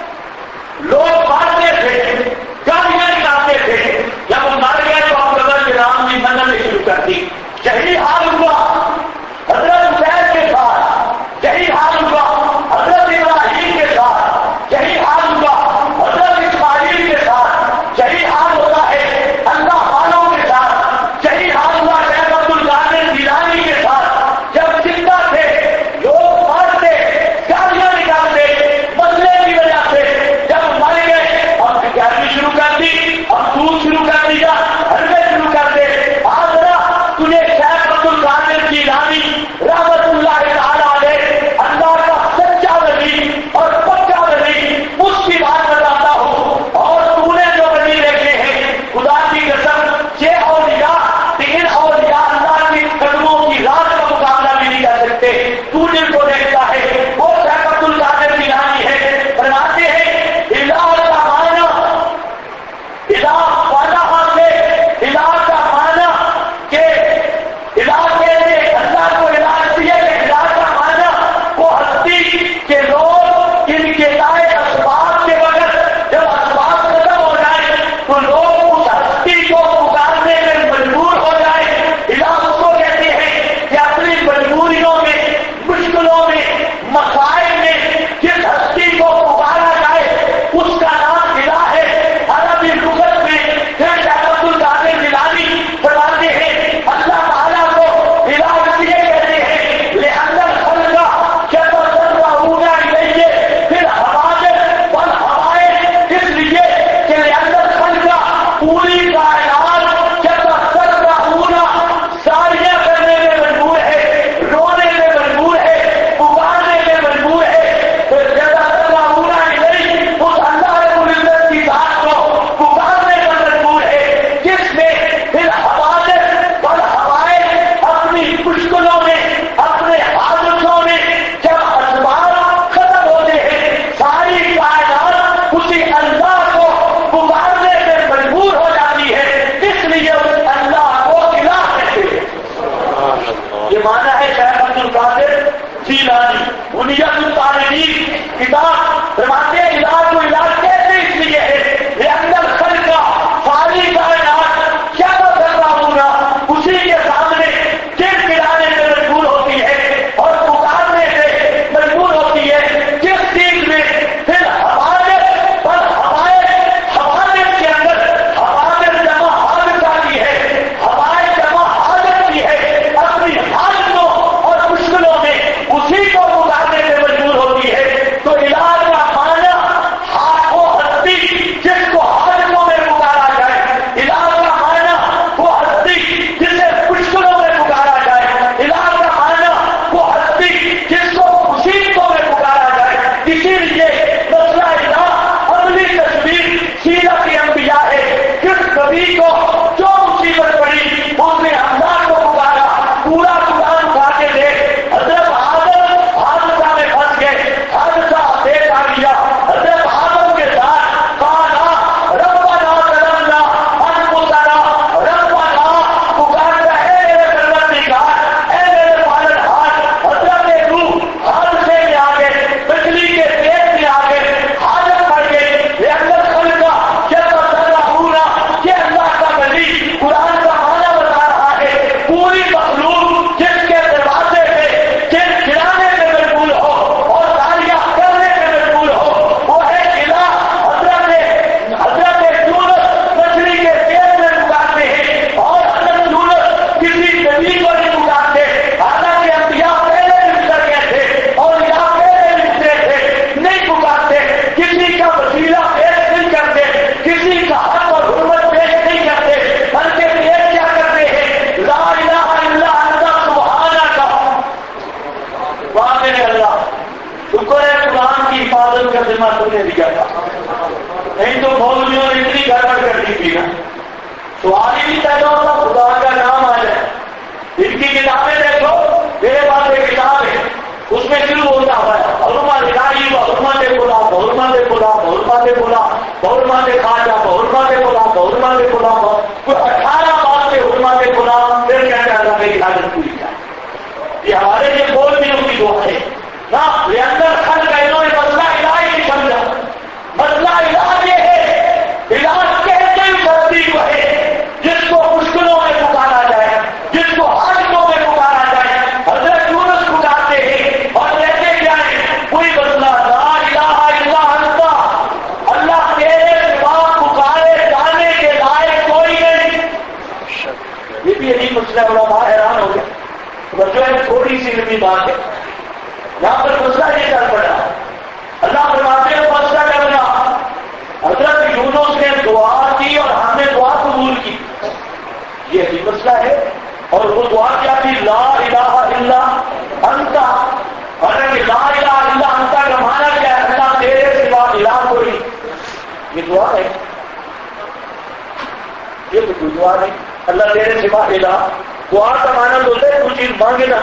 لوگ بانٹتے تھے گالیاں نکالتے تھے جب وہ مر گئے تو ہم قبر کے نام کی مننے شروع کر دی یہی حال ہوا حضرت حسین کے ساتھ یہی حال ہوا حضرت ابراہیم کے ساتھ یہی حال ہوا حضرت اسماعیل کے ساتھ یہی حال ہوتا ہے اللہ والوں کے ساتھ یہی حال ہوا شیخ عبد القادر جیلانی کے ساتھ جب زندہ تھے لوگ مارتے گالیاں نکالتے مسئلے کی وجہ سے جب مر گئے اور گالی شروع کر دی اور دودھ شروع کر دیا حلوے شروع کر دے آدھرا تجھے شیخ عبد القادر جیلانی رحمت اللہ تعالی علیہ اللہ کا سچا ولی اور پکا ولی اس کی بات بتاتا ہوں اور تو نے جو ولی دیکھے ہیں خدا کی قسم یہ اولیاء تین اولیاء اللہ کے قدموں کی رات کا مقابلہ بھی نہیں کر سکتے تو جن کو دیکھتا ہے وہ شیخ عبد القادر جیلانی ہے فرماتے ہیں الہ کا معنی الہ والا سے الہ کا معنی کہ الہ کے لیے اللہ کو الہ دیا کہ الہ کا معنی وہ ہستی کے لوگ ان کے لائے اسباب کے بغیر جب اسباب ختم ہو جائے تو لوگ اس ہستی کو پکارنے میں مجبور ہو جائے الہ اس کو کہتے ہیں کہ اپنی مجبوریوں میں مشکلوں میں مسائل میں جس ہستی کو پکارا جائے اس کا نام الہ ہے عربی لغت میں پھر شیخ عبد القادر جیلانی فرماتے ہیں اللہ تعالیٰ کو الہ اس لیے کہتے ہیں لأن الخلق يتضرعون إليه في الحوادث والحوائج اس لیے کہ لأن الخلق پوری کائنات يتضرعون ساریاں کرنے میں مجبور ہے رونے میں مجبور ہے پکارنے میں مجبور ہے پھر يتضرعون إليه اس اللہ رب العزت کی ذات کو پکارنے میں مجبور ہے جس میں پھر حوادث والحوائج اپنی مشکلوں میں اپنے حادثوں میں جب اسباب ختم ہوتے ہیں ساری کائنات اسی اللہ کو پکارنے میں مجبور ہو جاتی ہے اس لیے اس اللہ کو الہ کہتے ہیں یہ معنی ہے شیخ عبد القادر جیلانی بنیت الطالبین کتاب فرماتے ہیں الہ کو الہ کہتے اس لیے ہے لأن الخلق ساری کائنات کیا ہونا اسی کے سامنے گر گرانے میں مجبور ہوتی ہے اور پکارنے سے مجبور ہوتی ہے جس چیز میں پھر حوادث پر حوادث کے اندر حوادث جمع حادث آتی ہے حوائج جمع حادث کی ہے اپنی حالتوں اور مشکلوں میں اسی کو پکارنے میں مجبور ہوتی ہے تو الہ کا معنی وہ ہستی جس کو حادثوں میں پکارا جائے الہ کا معنی وہ ہستی جسے مشکلوں میں پکارا جائے الہ کا معنی وہ ہستی جس کو مصیبتوں میں پکارا جائے اسی لیے مسئلہ الہ اگلی تصویر سیرت انبیاء ہے جس کبھی کو جو مصیبت پڑی اس نے اللہ کو پکارا پورا قرآن اٹھا کے دیکھ حضرت آدم حادثہ میں پھنس گئے حادثہ پیش آ گیا حضرت آدم کے ساتھ کانا ربنا ظلمنا انفسنا ربنا پکارتا ہے میرے پروردگار اے میرے پالنہار حضرت روح حادثے میں آ گئے بجلی کے تیز میں آ گئے حاجت پڑ گئی لأن الخلق يتضرعون یہ اللہ کا ولی قرآن کا معنی بتا رہا ہے پوری مخلوق جس کے دروازے پہ جن گرانے میں مجبور ہو اور تاریاں کرنے میں مجبور ہو وہ ہے الہ حضرت یونس مچھلی کے پیٹ میں پکارتے ہیں اور حضرت یونس کسی نبی کو نہیں پکارتے حالانکہ انبیاء پہلے مصر گئے تھے اور الہ پہلے مصرے تھے نہیں پکارتے کسی کا وسیلہ پیش نہیں کرتے کسی کا حق اور حرمت پیش نہیں کرتے بلکہ پیش کیا کرتے ہیں لا الہ الا انت سبحانک واہ اللہ شکر ہے قرآن کی حفاظت کا ذمہ تم نے دیا تھا نہیں تو مولویوں نے اتنی گڑبڑ کر دی تھی نا سوال ہی نہیں پیدا ہوتا خدا کا نام آ جائے ان کی کتابیں دیکھو میرے پاس ایک کتاب ہے اس میں شروع ہوتا ہے حرمت الہی و حرمت غلام حرمت غلام حرمت غلام حرمت خواجہ حرمت غلام حرمت غلام کوئی 18 بات سے حرمت یہ دعا ہے؟ یہ تو کوئی دعا نہیں. اللہ تیرے سوا الہ. دعا کا معنی تو ہوتا ہے کوئی چیز مانگے نا.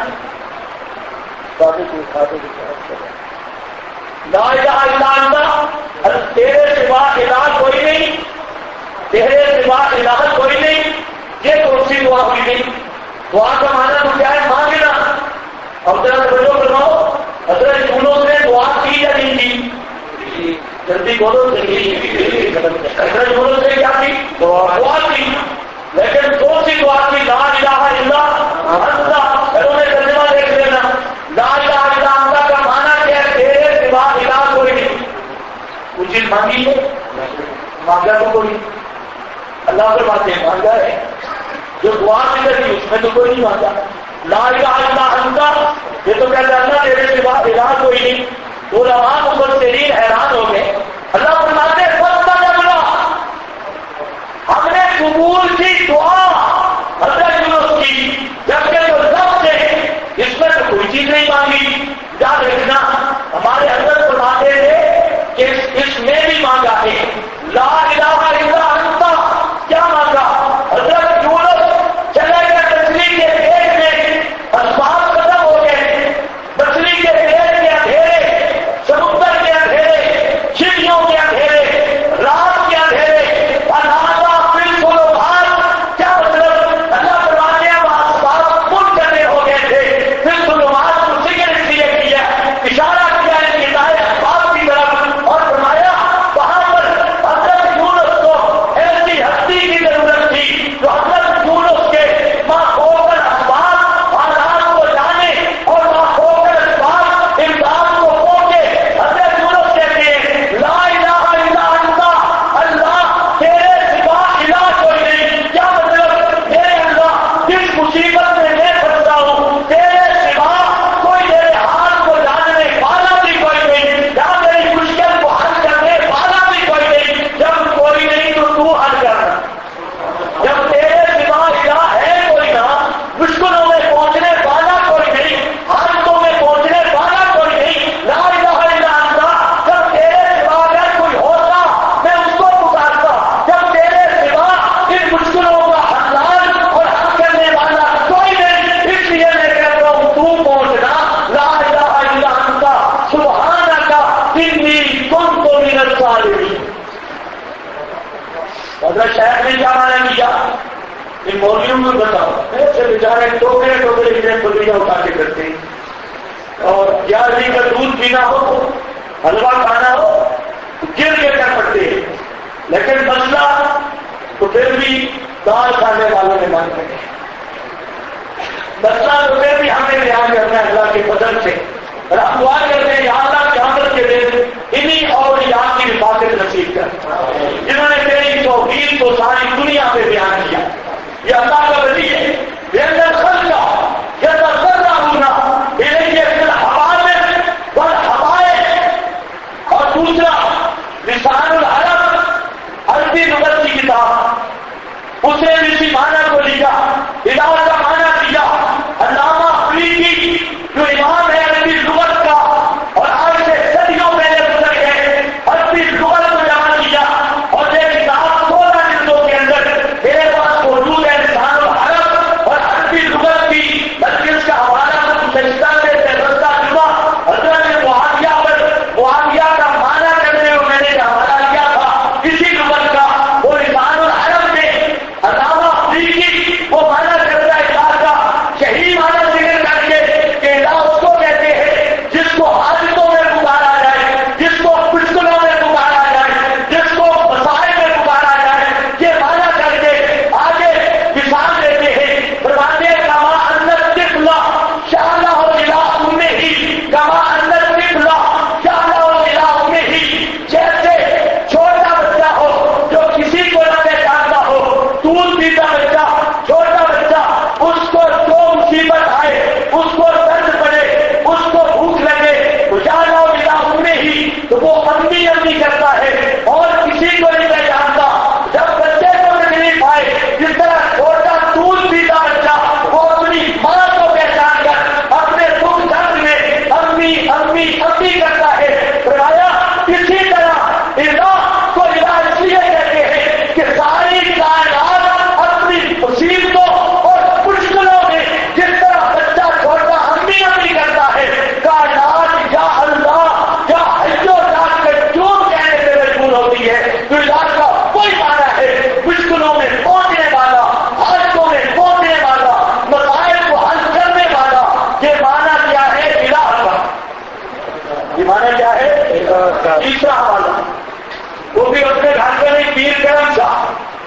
لا الہ الا انت, تیرے سوا الہ کوئی نہیں, تیرے سوا الہ کوئی نہیں. یہ کون سی دعا ہوئی نہیں؟ دعا کا معنی تو کیا ہے؟ مانگنا. اب ذرا توجہ فرماؤ, حضرت یونس نے دعا کی یا نہیں کی؟ جلدی بولو. حضرت یونس نے کیا کی؟ دعا کی. لیکن کون سی دعا کی؟ لا الہ الا انت. انہوں نے ترجمہ دیکھ لینا. لا الہ الا انت کا معنی کیا ہے؟ تیرے سوا الہ کوئی نہیں. کچھ چیز مانگی ہے, مانگا تو کوئی. اللہ فرماتے ہیں مانگا ہے. جو دعا کی گئی اس میں تو کوئی نہیں مانگا. لا الہ الا انت, یہ تو کہتا ہے اللہ تیرے سوا الہ کوئی نہیں. علماء مفسرین حیران ہو گئے. اللہ فرماتے ہیں فاستجبنا, ہم نے قبول کی دعا حضرت یونس کی, جبکہ جو لفظ ہے اس میں تو کوئی چیز نہیں مانگی. یاد رکھنا ہمارے حضرت فرماتے تھے کہ اس میں بھی مانگا ہے. لا الہ الا انت کیا مانگا؟ حضرت یونس چلے گئے مچھلی کے پیٹ میں, اسباب ختم ہو گئے. مچھلی کے پیٹ کے اندھیرے, سمندر کے اندھیرے, چڑیوں کے اندھیرے, رات کے اندھیرے, کیا مطلب؟ اللہ فرماتے ہیں وہ اسباب منقطع ہو گئے تھے. پھر ظلمات کو ذکر اس لیے کیا, اشارہ کیا ان کی دائیں اسباب کی طرف, اور فرمایا وہاں پر حضرت یونس کو ایسی ہستی کی ضرورت تھی جو حضرت یونس کے ماحول اسباب حالات کو جانے اور ماحول اسباب امداد کو پہنچے. حضرت یونس کہتے ہیں لا الہ الا انت, اللہ تیرے سوا الہ کوئی نہیں. کیا مطلب؟ میرے اللہ جس مصیبت میں میں پھنسا ہوں تیرے سوا کوئی میرے حال کو جاننے والا بھی کوئی نہیں, یا میری مشکل کو حل کرنے والا بھی کوئی نہیں. جب کوئی نہیں تو حل کرنا. جب تیرے سوا الہ ہے کوئی نہ, مشکلوں میں پہنچنے والا کوئی نہیں, حالتوں میں پہنچنے والا کوئی نہیں. لا الہ الا انت, جب تیرے سوا اگر کوئی ہوتا میں اس کو پکارتا. جب تیرے سوا ان مشکلوں کا حلال اور حل کرنے والا کوئی نہیں, اس لیے میں کہتا ہوں تو پہنچنا. لا الہ الا انت سبحانک انی کنت من الظالمین. حضرت شیخ نے کیا معنی کیا؟ ان مولویوں میں بتاؤ, ایسے بیچارے ٹوکرے ٹوکرے بکریاں اٹھا کے کرتے ہیں, اور 11 کا دودھ پینا ہو, حلوہ کھانا ہو, گر کے کر پڑتے ہیں. لیکن مسئلہ تو پھر بھی دال کھانے والوں نے مان رکھے. مسئلہ تو پھر بھی ہمیں بیان کرنا ہے اللہ کے فضل سے. اور ہم دعا کرتے ہیں یا اللہ قیامت کے دن انہی اور یاد کی حفاظت نصیب کر, جنہوں نے تیری توحید کو ساری دنیا پہ بیان کیا. یہ اللہ کا ولی ہے. یہ اندر خلقہ یہ ذرہ ہونا یہ الحوادث والحوائج. اور دوسرا لسان العرب عربی لغت کی کتاب, اس نے اسی معنی کو لکھا, الہ کا معنی کیا. علامہ افریقی جو امام ہے عربی لغت کا, اور آج سے صدیوں پہلے گزر گئے, عربی لغت کو جمع کیا, اور یہ کتاب 16 جلدوں کے اندر میرے پاس موجود ہے. لسان العرب اور عربی لغت کی, بلکہ اس کا حوالہ سجدہ سے سربستہ جمعہ حضرت معاویہ پر معاویہ کا معنی کرنے میں میں نے حوالہ کیا تھا کسی لغت کا. وہ لسان العرب میں علامہ افریقی وہ معنی کرتا ہے والا، وہ بھی اپنے گھر میں نہیں، پیر کرم شاہ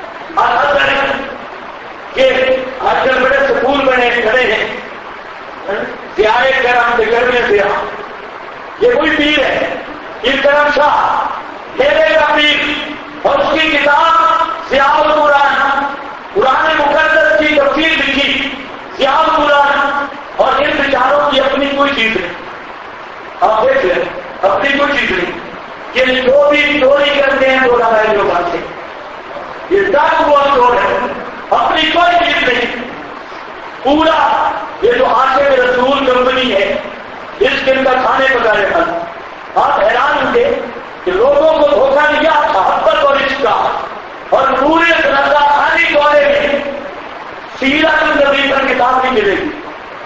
کہ آج کل بڑے سکول بنے کھڑے ہیں، سیاہ کرم سے کرنے سے یہ کوئی پیر ہے، پیر کرم شاہ میرے کا پیر، اور اس کی کتاب سیاہ القرآن، قرآن مقدس کی تفسیر لکھی سیاہ القرآن، اور ان بیچاروں کی اپنی کوئی چیز نہیں، آپ دیکھ لیں اپنی کوئی چیز نہیں، یہ جو بھی چوری کرتے ہیں وہ لگائے جو بات سے، یہ ڈاک ہوا چور ہے، اپنی کوئی چیز نہیں، پورا یہ جو عاشق رسول کمپنی ہے اس کے اندر کھانے پکائے ہیں۔ آپ حیران ہوں گے کہ لوگوں کو دھوکہ دیا محبت اور عشق کا، اور پورے رضا خانی دورے میں سیرت النبی پر کتاب نہیں ملے گی۔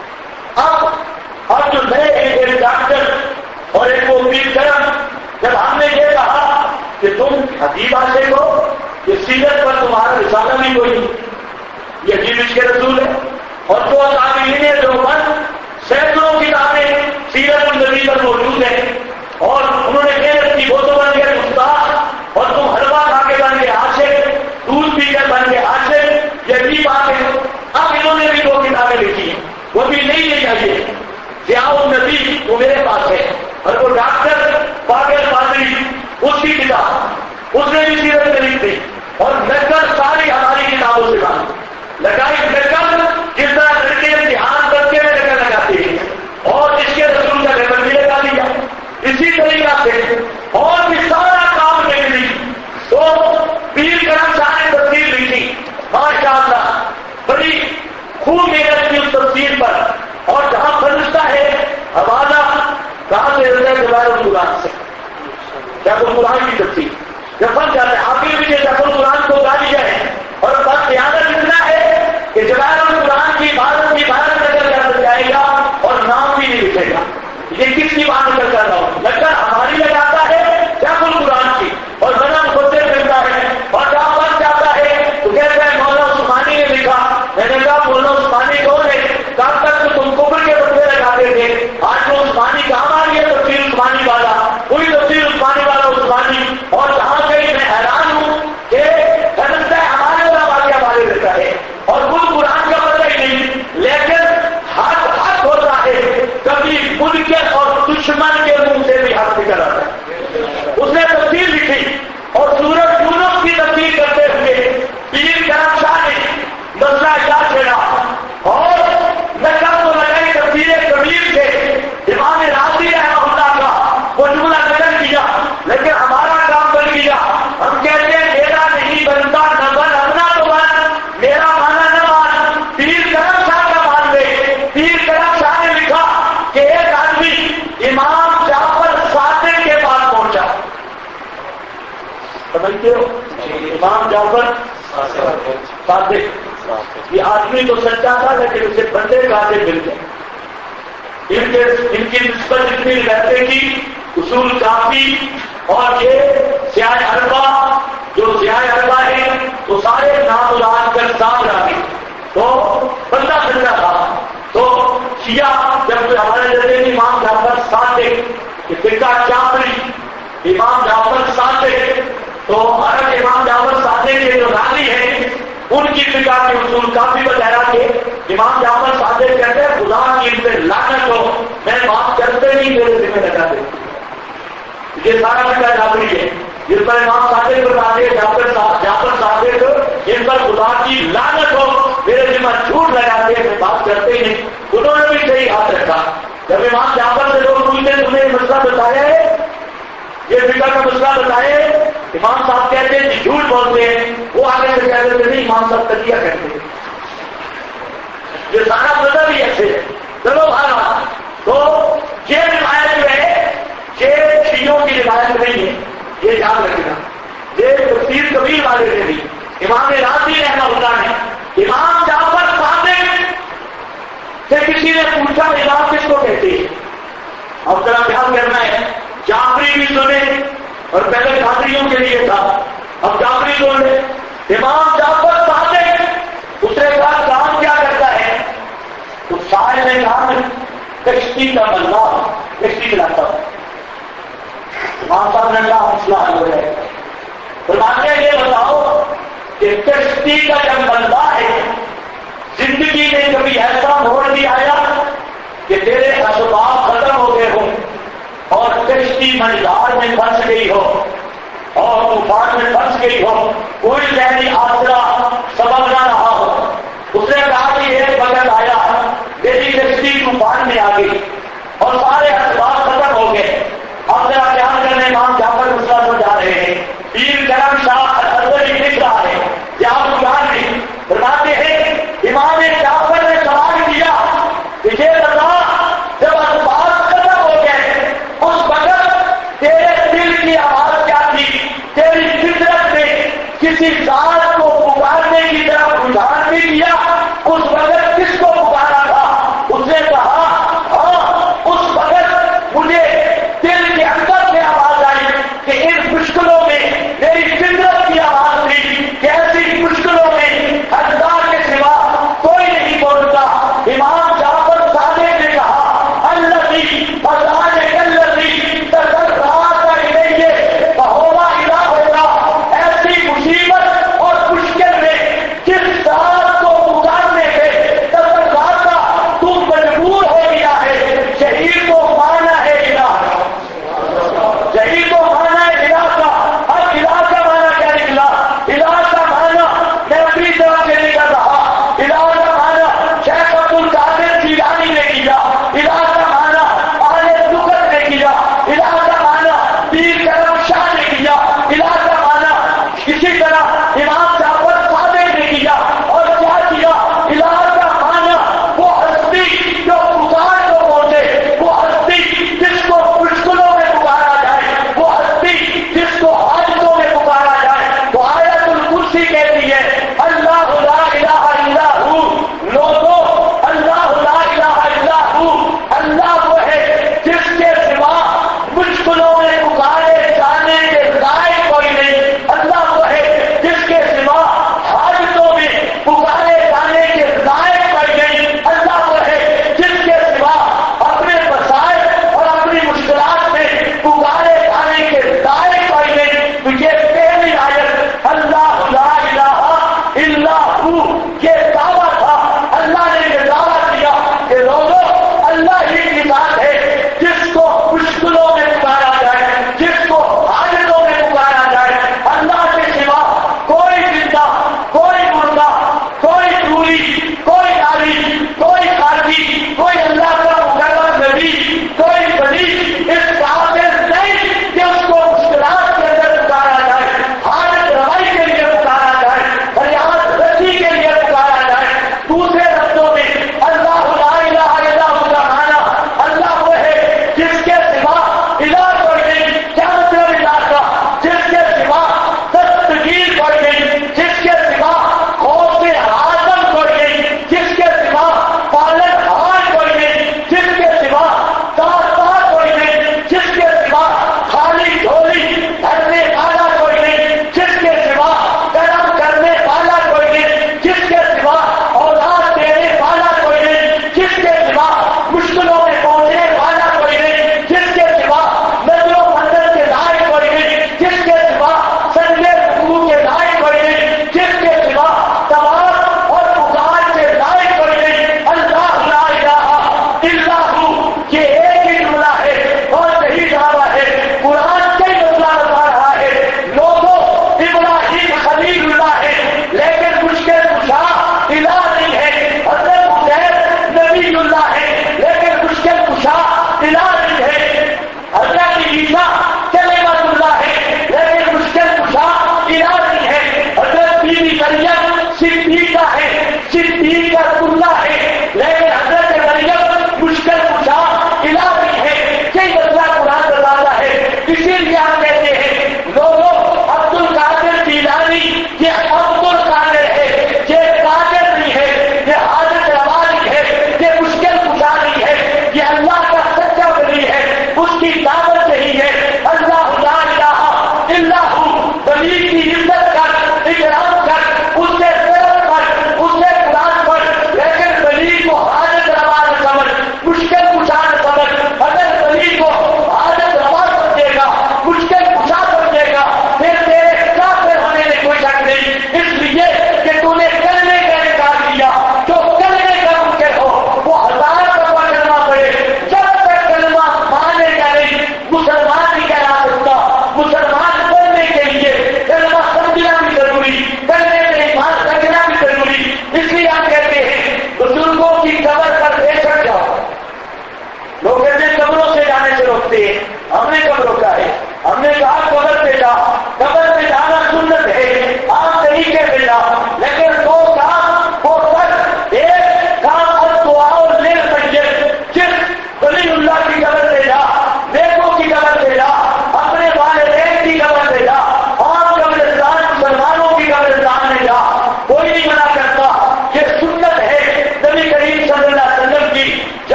اب جو نئے ایک ڈاکٹر اور ایک وہ پیر کرم، جب ہم نے یہ کہا کہ تم حبیب عاشق ہو، یہ سیرت پر تمہارا رسالہ بھی کوئی، یہ عجیب عشق رسول ہے، اور جو تعلیم جو سینکڑوں کتابیں سیرت النبی پر موجود ہیں، اور انہوں نے محنت کی، وہ تو بن گئے استاد، اور تم حلوہ کھا کے بن گئے عاشق، دودھ پی کر بن گئے عاشق، یہ بھی بات ہے۔ اب انہوں نے بھی دو کتابیں لکھی ہیں، وہ بھی نہیں لے جائیے، ضیاء النبی وہ میرے پاس ہے، اور وہ ڈاکٹر پاگل پادری اس کی کتاب اس نے بھی سیرت میں لکھ دی، اور نقل ساری ہماری کتابوں سے بات لگائی، نقل جس طرح لڑکے امتحان کرتے ہوئے نقل لگاتے ہیں، اور اس کے رسول کا نقل بھی لگا دیا اسی طریقہ سے، اور بھی سارا کام نہیں لی۔ تو پیر کرم شاہ نے تفسیر لکھی، ماشاء اللہ بڑی خوب محنت کی اس تفسیر پر، اور جہاں فرشتہ ہے حوالہ کہاں سے ہوتا ہے؟ جوہر القرآن سے، جب القرآن کی تفسیر جب بن جاتا ہے حافظ بھی جب القرآن کو گا دیا ہے، اور بس خیانت اتنا ہے کہ جوہر القرآن کی عبادت نکل کر جائے گا اور نام بھی نہیں لکھے گا۔ یہ کس کی بات نکل کر رہا ہوں؟ لگتا ہماری لگاتا ہے جب القرآن کی، اور بنا خودے ملتا ہے، اور جہاں بن جاتا ہے تو کہتا ہے مولا عثمانی نے لکھا۔ میں نے کہا مولا عثمانی کون ہے؟ کب تک تو تم کفر کے بندے لگاتے تھے، آج وہ عثمانی کہاں آ گیا؟ تفسیر عثمانی والا، کوئی تفسیر عثمانی والا عثمانی، اور جہاں گئی میں حیران ہوں کہ حضرت ہمارے والا ہمارے رہتا ہے، اور خود قرآن کا پتہ ہی نہیں، لیکن حق ہوتا ہے، کبھی منکر اور دشمن کے منہ سے بھی حق نکل آتا ہے۔ اس نے تفسیر لکھی، اور سورۃ یونس کی تفسیر کرتے ہوئے پیر کرم شاہ نے مسئلہ کیا چھیڑا، اور نقل تو لگائی تفسیر کبیر سے امام رازی رحمہ اللہ کا وہ جملہ نقل کیا، لیکن ہمارا کام بن گیا، ہم کہتے ہیں میرا نہیں بنتا نہ بن، اپنا تو بن، میرا مانا نہ مان، پیر کرم شاہ کا مان لے۔ پیر کرم شاہ نے لکھا کہ ایک آدمی امام جعفر صادق کے پاس پہنچا، سمجھتے ہو؟ امام جعفر صادق، یہ آدمی تو سچا تھا لیکن اسے بندے کاتے مل گئے، ان کی نسبت اتنی رہتے کی اصول کافی، اور یہ سیاہ اربا جو سیاہ اربا ہے تو سارے نام الان کر ساتھ رہے، تو بندہ سچا تھا۔ تو شیعہ جب ہمارے جیسے امام جعفر صادق، فرقہ جعفری امام جعفر صادق، تو ہمارا امام جعفر صادق کے جو راوی ہیں ان کی فرقہ کے اصول کافی وغیرہ کے امام جعفر صادق کہتے ہیں خدا کی ان پہ لعنت ہو، میں بات کرتے نہیں میرے ذمہ لگا دے۔ یہ سارا فرقہ جعفری ہے جس پر امام صادق بتاتے جعفر صادق ان پر خدا کی لعنت ہو، میرے ذمہ جھوٹ لگاتے ہیں، میں بات کرتے ہی نہیں۔ انہوں نے بھی صحیح ہاتھ رکھا، جب امام جعفر سے لوگ پوچھتے تمہیں یہ مسئلہ بتایا ہے، یہ فقہ کا مسئلہ بتائے، امام صاحب کہتے ہیں جھوٹ بولتے ہیں، وہ آگے سے کہتے تھے نہیں امام صاحب تجزیہ کرتے ہیں، یہ سارا مطلب ہی ایسے ہے۔ چلو بھائی، تو یہ روایت جو ہے یہ شیعوں کی روایت نہیں ہے، یہ یاد رکھنا، یہ تفسیر کبیر والے نے بھی، امام رازی رحمہ اللہ نے امام جعفر صادق سے کسی نے پوچھا امام کس کو کہتے ہیں؟ اب ذرا خیال کرنا ہے، جعفری بھی سنے، اور پہلے قادریوں کے لیے تھا، اب جعفری سن لے، امام جعفر صادق اس نے کہا کام کیا کرتا ہے؟ تو شاعر نے کہا کشتی کا بندہ، کشتی چلاتا ہوں۔ امام صاحب نے کہا مسئلہ حل ہو جائے گا. فرماتے ہیں یہ بتاؤ کہ کشتی کا جب بندہ ہے زندگی میں کبھی ایسا موڑ بھی آیا کہ تیرے اسباب ختم ہو گئے ہوں اور کشتی مجدار میں پھنس گئی ہو اور طوفان میں پھنس گئی ہو, کوئی ذہنی آسرا سبب نہ رہا ہو. اس نے کہا کہ ایک وقت آیا میری کشتی طوفان میں آ گئی اور سارے اسباب ختم ہو گئے. اب ذرا بیان کرنے امام جعفر مسئلہ سمجھا رہے ہیں. پیر کرم شاہ الحضری لکھ رہا ہے کہ آپ بیان نہیں فرماتے ہیں امام جعفر نے سوال کیا کہ یہ بتا جب اسباب ختم ہو گئے اس وقت تیرے دل کی آواز کیا تھی؟ تیری فطرت میں کسی ذات کو پکارنے کی طرف رجحان نہیں کیا, اس وقت کس کو پکارا تھا؟ اس نے کہا ہاں اس وقت مجھے دل کے اندر سے آواز آئی کہ ان مشکلوں میں میری فطرت کی آواز تھی کہ ایسی مشکلوں میں اللہ کے سوا کوئی نہیں بولتا. امام جعفر صادق نے کہا الذی فذلک الذی تذرعت الیہ فهو الہ اللہ. ایسی مصیبت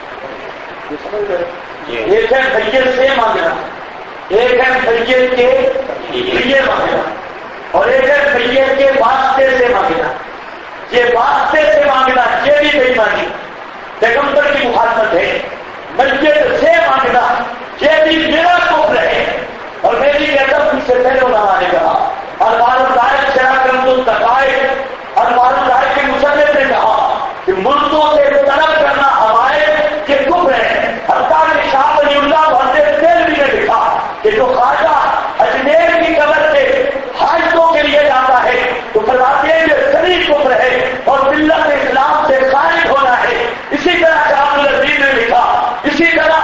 ایک ہے سید سے مانگنا، ایک ہے سید کے لیے مانگنا، اور ایک ہے سید کے واسطے سے مانگنا۔ یہ واسطے سے مانگنا یہ بھی نہیں مانی، پیغمبر کی مخالفت ہے۔ مسجد سے مانگنا یہ بھی میرا کفر ہے، اور میں بھی کہتا ہوں اس سے پہلے علماء نے کہا، انوار الرائے شراکت التقائد، انوار الرائے کے مصنف نے کہا کہ ملکوں سے طلب کرنا عوائد کے کفر ہے۔ حتیٰ کہ شاہ ولی اللہ حضرت دہلوی نے لکھا کہ جو خواجہ اجمیر کی قبر سے حاجتوں کے لیے جاتا ہے تو فرماتے ہیں یہ شریف کفر ہے اور ملت اسلام سے خارج ہونا ہے۔ اسی طرح شاہ الدین نے لکھا، اسی طرح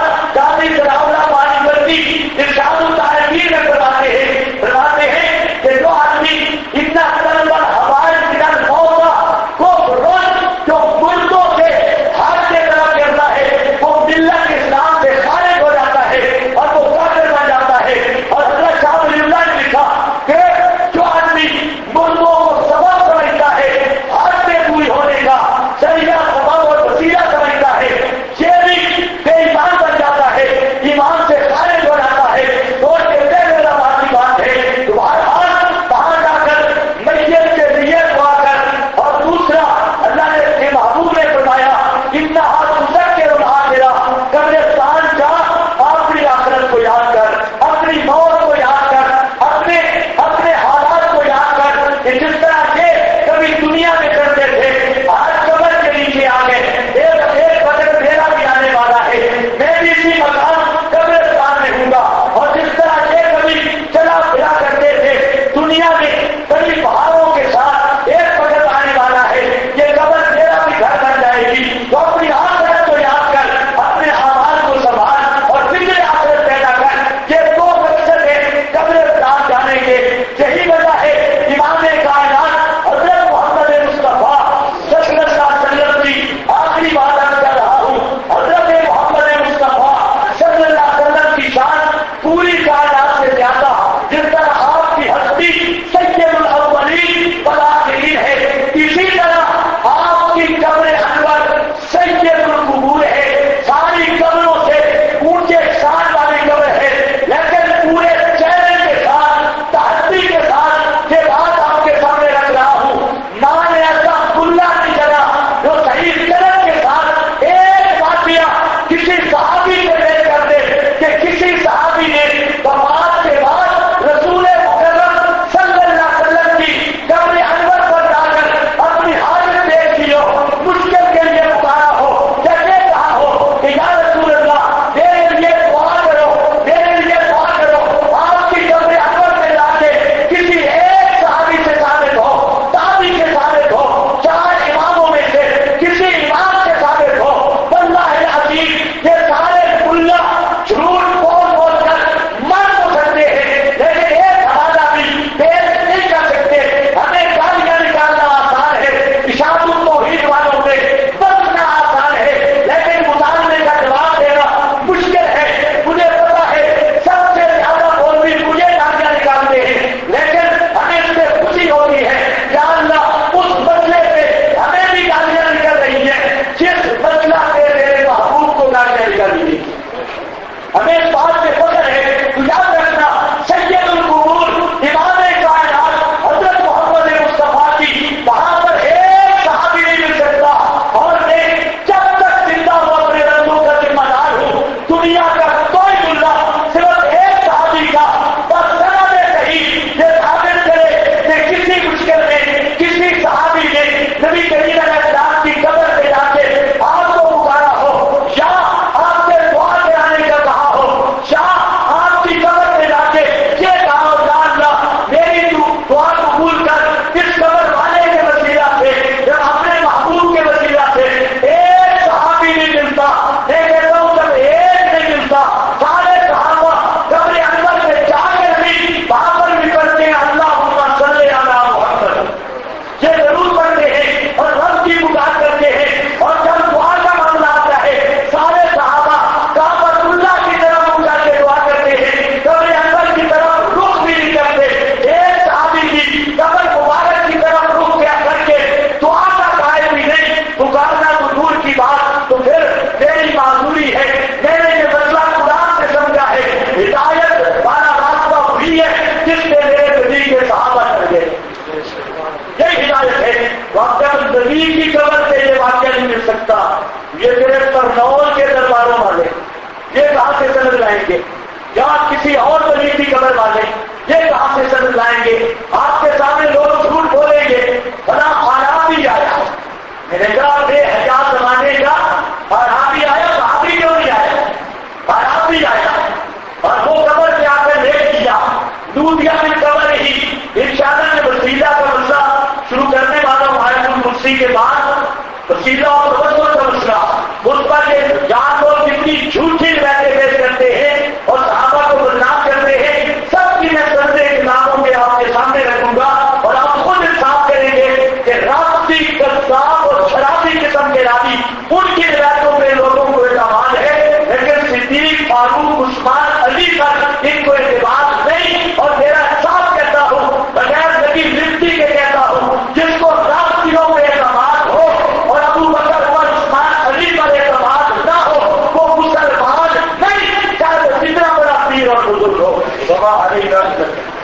معذوری ہے، میں نے یہ مسئلہ قرآن سے سمجھا ہے، ہدایت والا راستہ وہی ہے جس سے میرے نبی کے صحابہ چل گئے، یہی ہدایت ہے۔ واقعہ نبی کی قبر سے یہ واقعہ نہیں مل سکتا، یہ صرف قرنول کے درباروں والے یہ کہاں سے سند لائیں گے، یا کسی اور نبی کی قبر والے یہ کہاں سے سند لائیں گے؟ آپ کے سامنے لوگ جھوٹ بولیں گے، بڑا آرام آیا، میں نے کہا بے حیا زمانے کا آرام آیا، صحابی کیوں نہیں آیا؟ آرام آیا، اور وہ قبر سے آ کر لیٹ کیا، دودھ یا پھر قبر ہی انشاءاللہ نے وسیلہ کا مسئلہ شروع کرنے والا ہوں آیت الکرسی کے بعد، وسیلہ اور توسل کا مسئلہ، اس پر یہ جان لوگ جتنی جھوٹی روایتیں پیش کرتے ہیں اور صحابہ کو بدنام کرتے ہیں، سب کی میں سندے کتابوں میں آپ کے سامنے رکھوں گا، اور آپ خود انصاف کریں گے کہ راستی کذاب اور شرابی قسم کے راوی ان کی روایتوں میں لوگوں کو اعتماد ہے، لیکن صدیق، فاروق، عثمان، علی پر ان کو اعتماد نہیں، اور میرا انصاف کہتا ہوں، بغیر نبی مفتی کے کہتا ہوں، جس کو راستیوں پہ اعتماد ہو اور ابو بکر اور عثمان علی پر اعتماد نہ ہو، وہ مسلمان نہیں، چاہے وہ جتنا بڑا پیر اور بزرگ ہو۔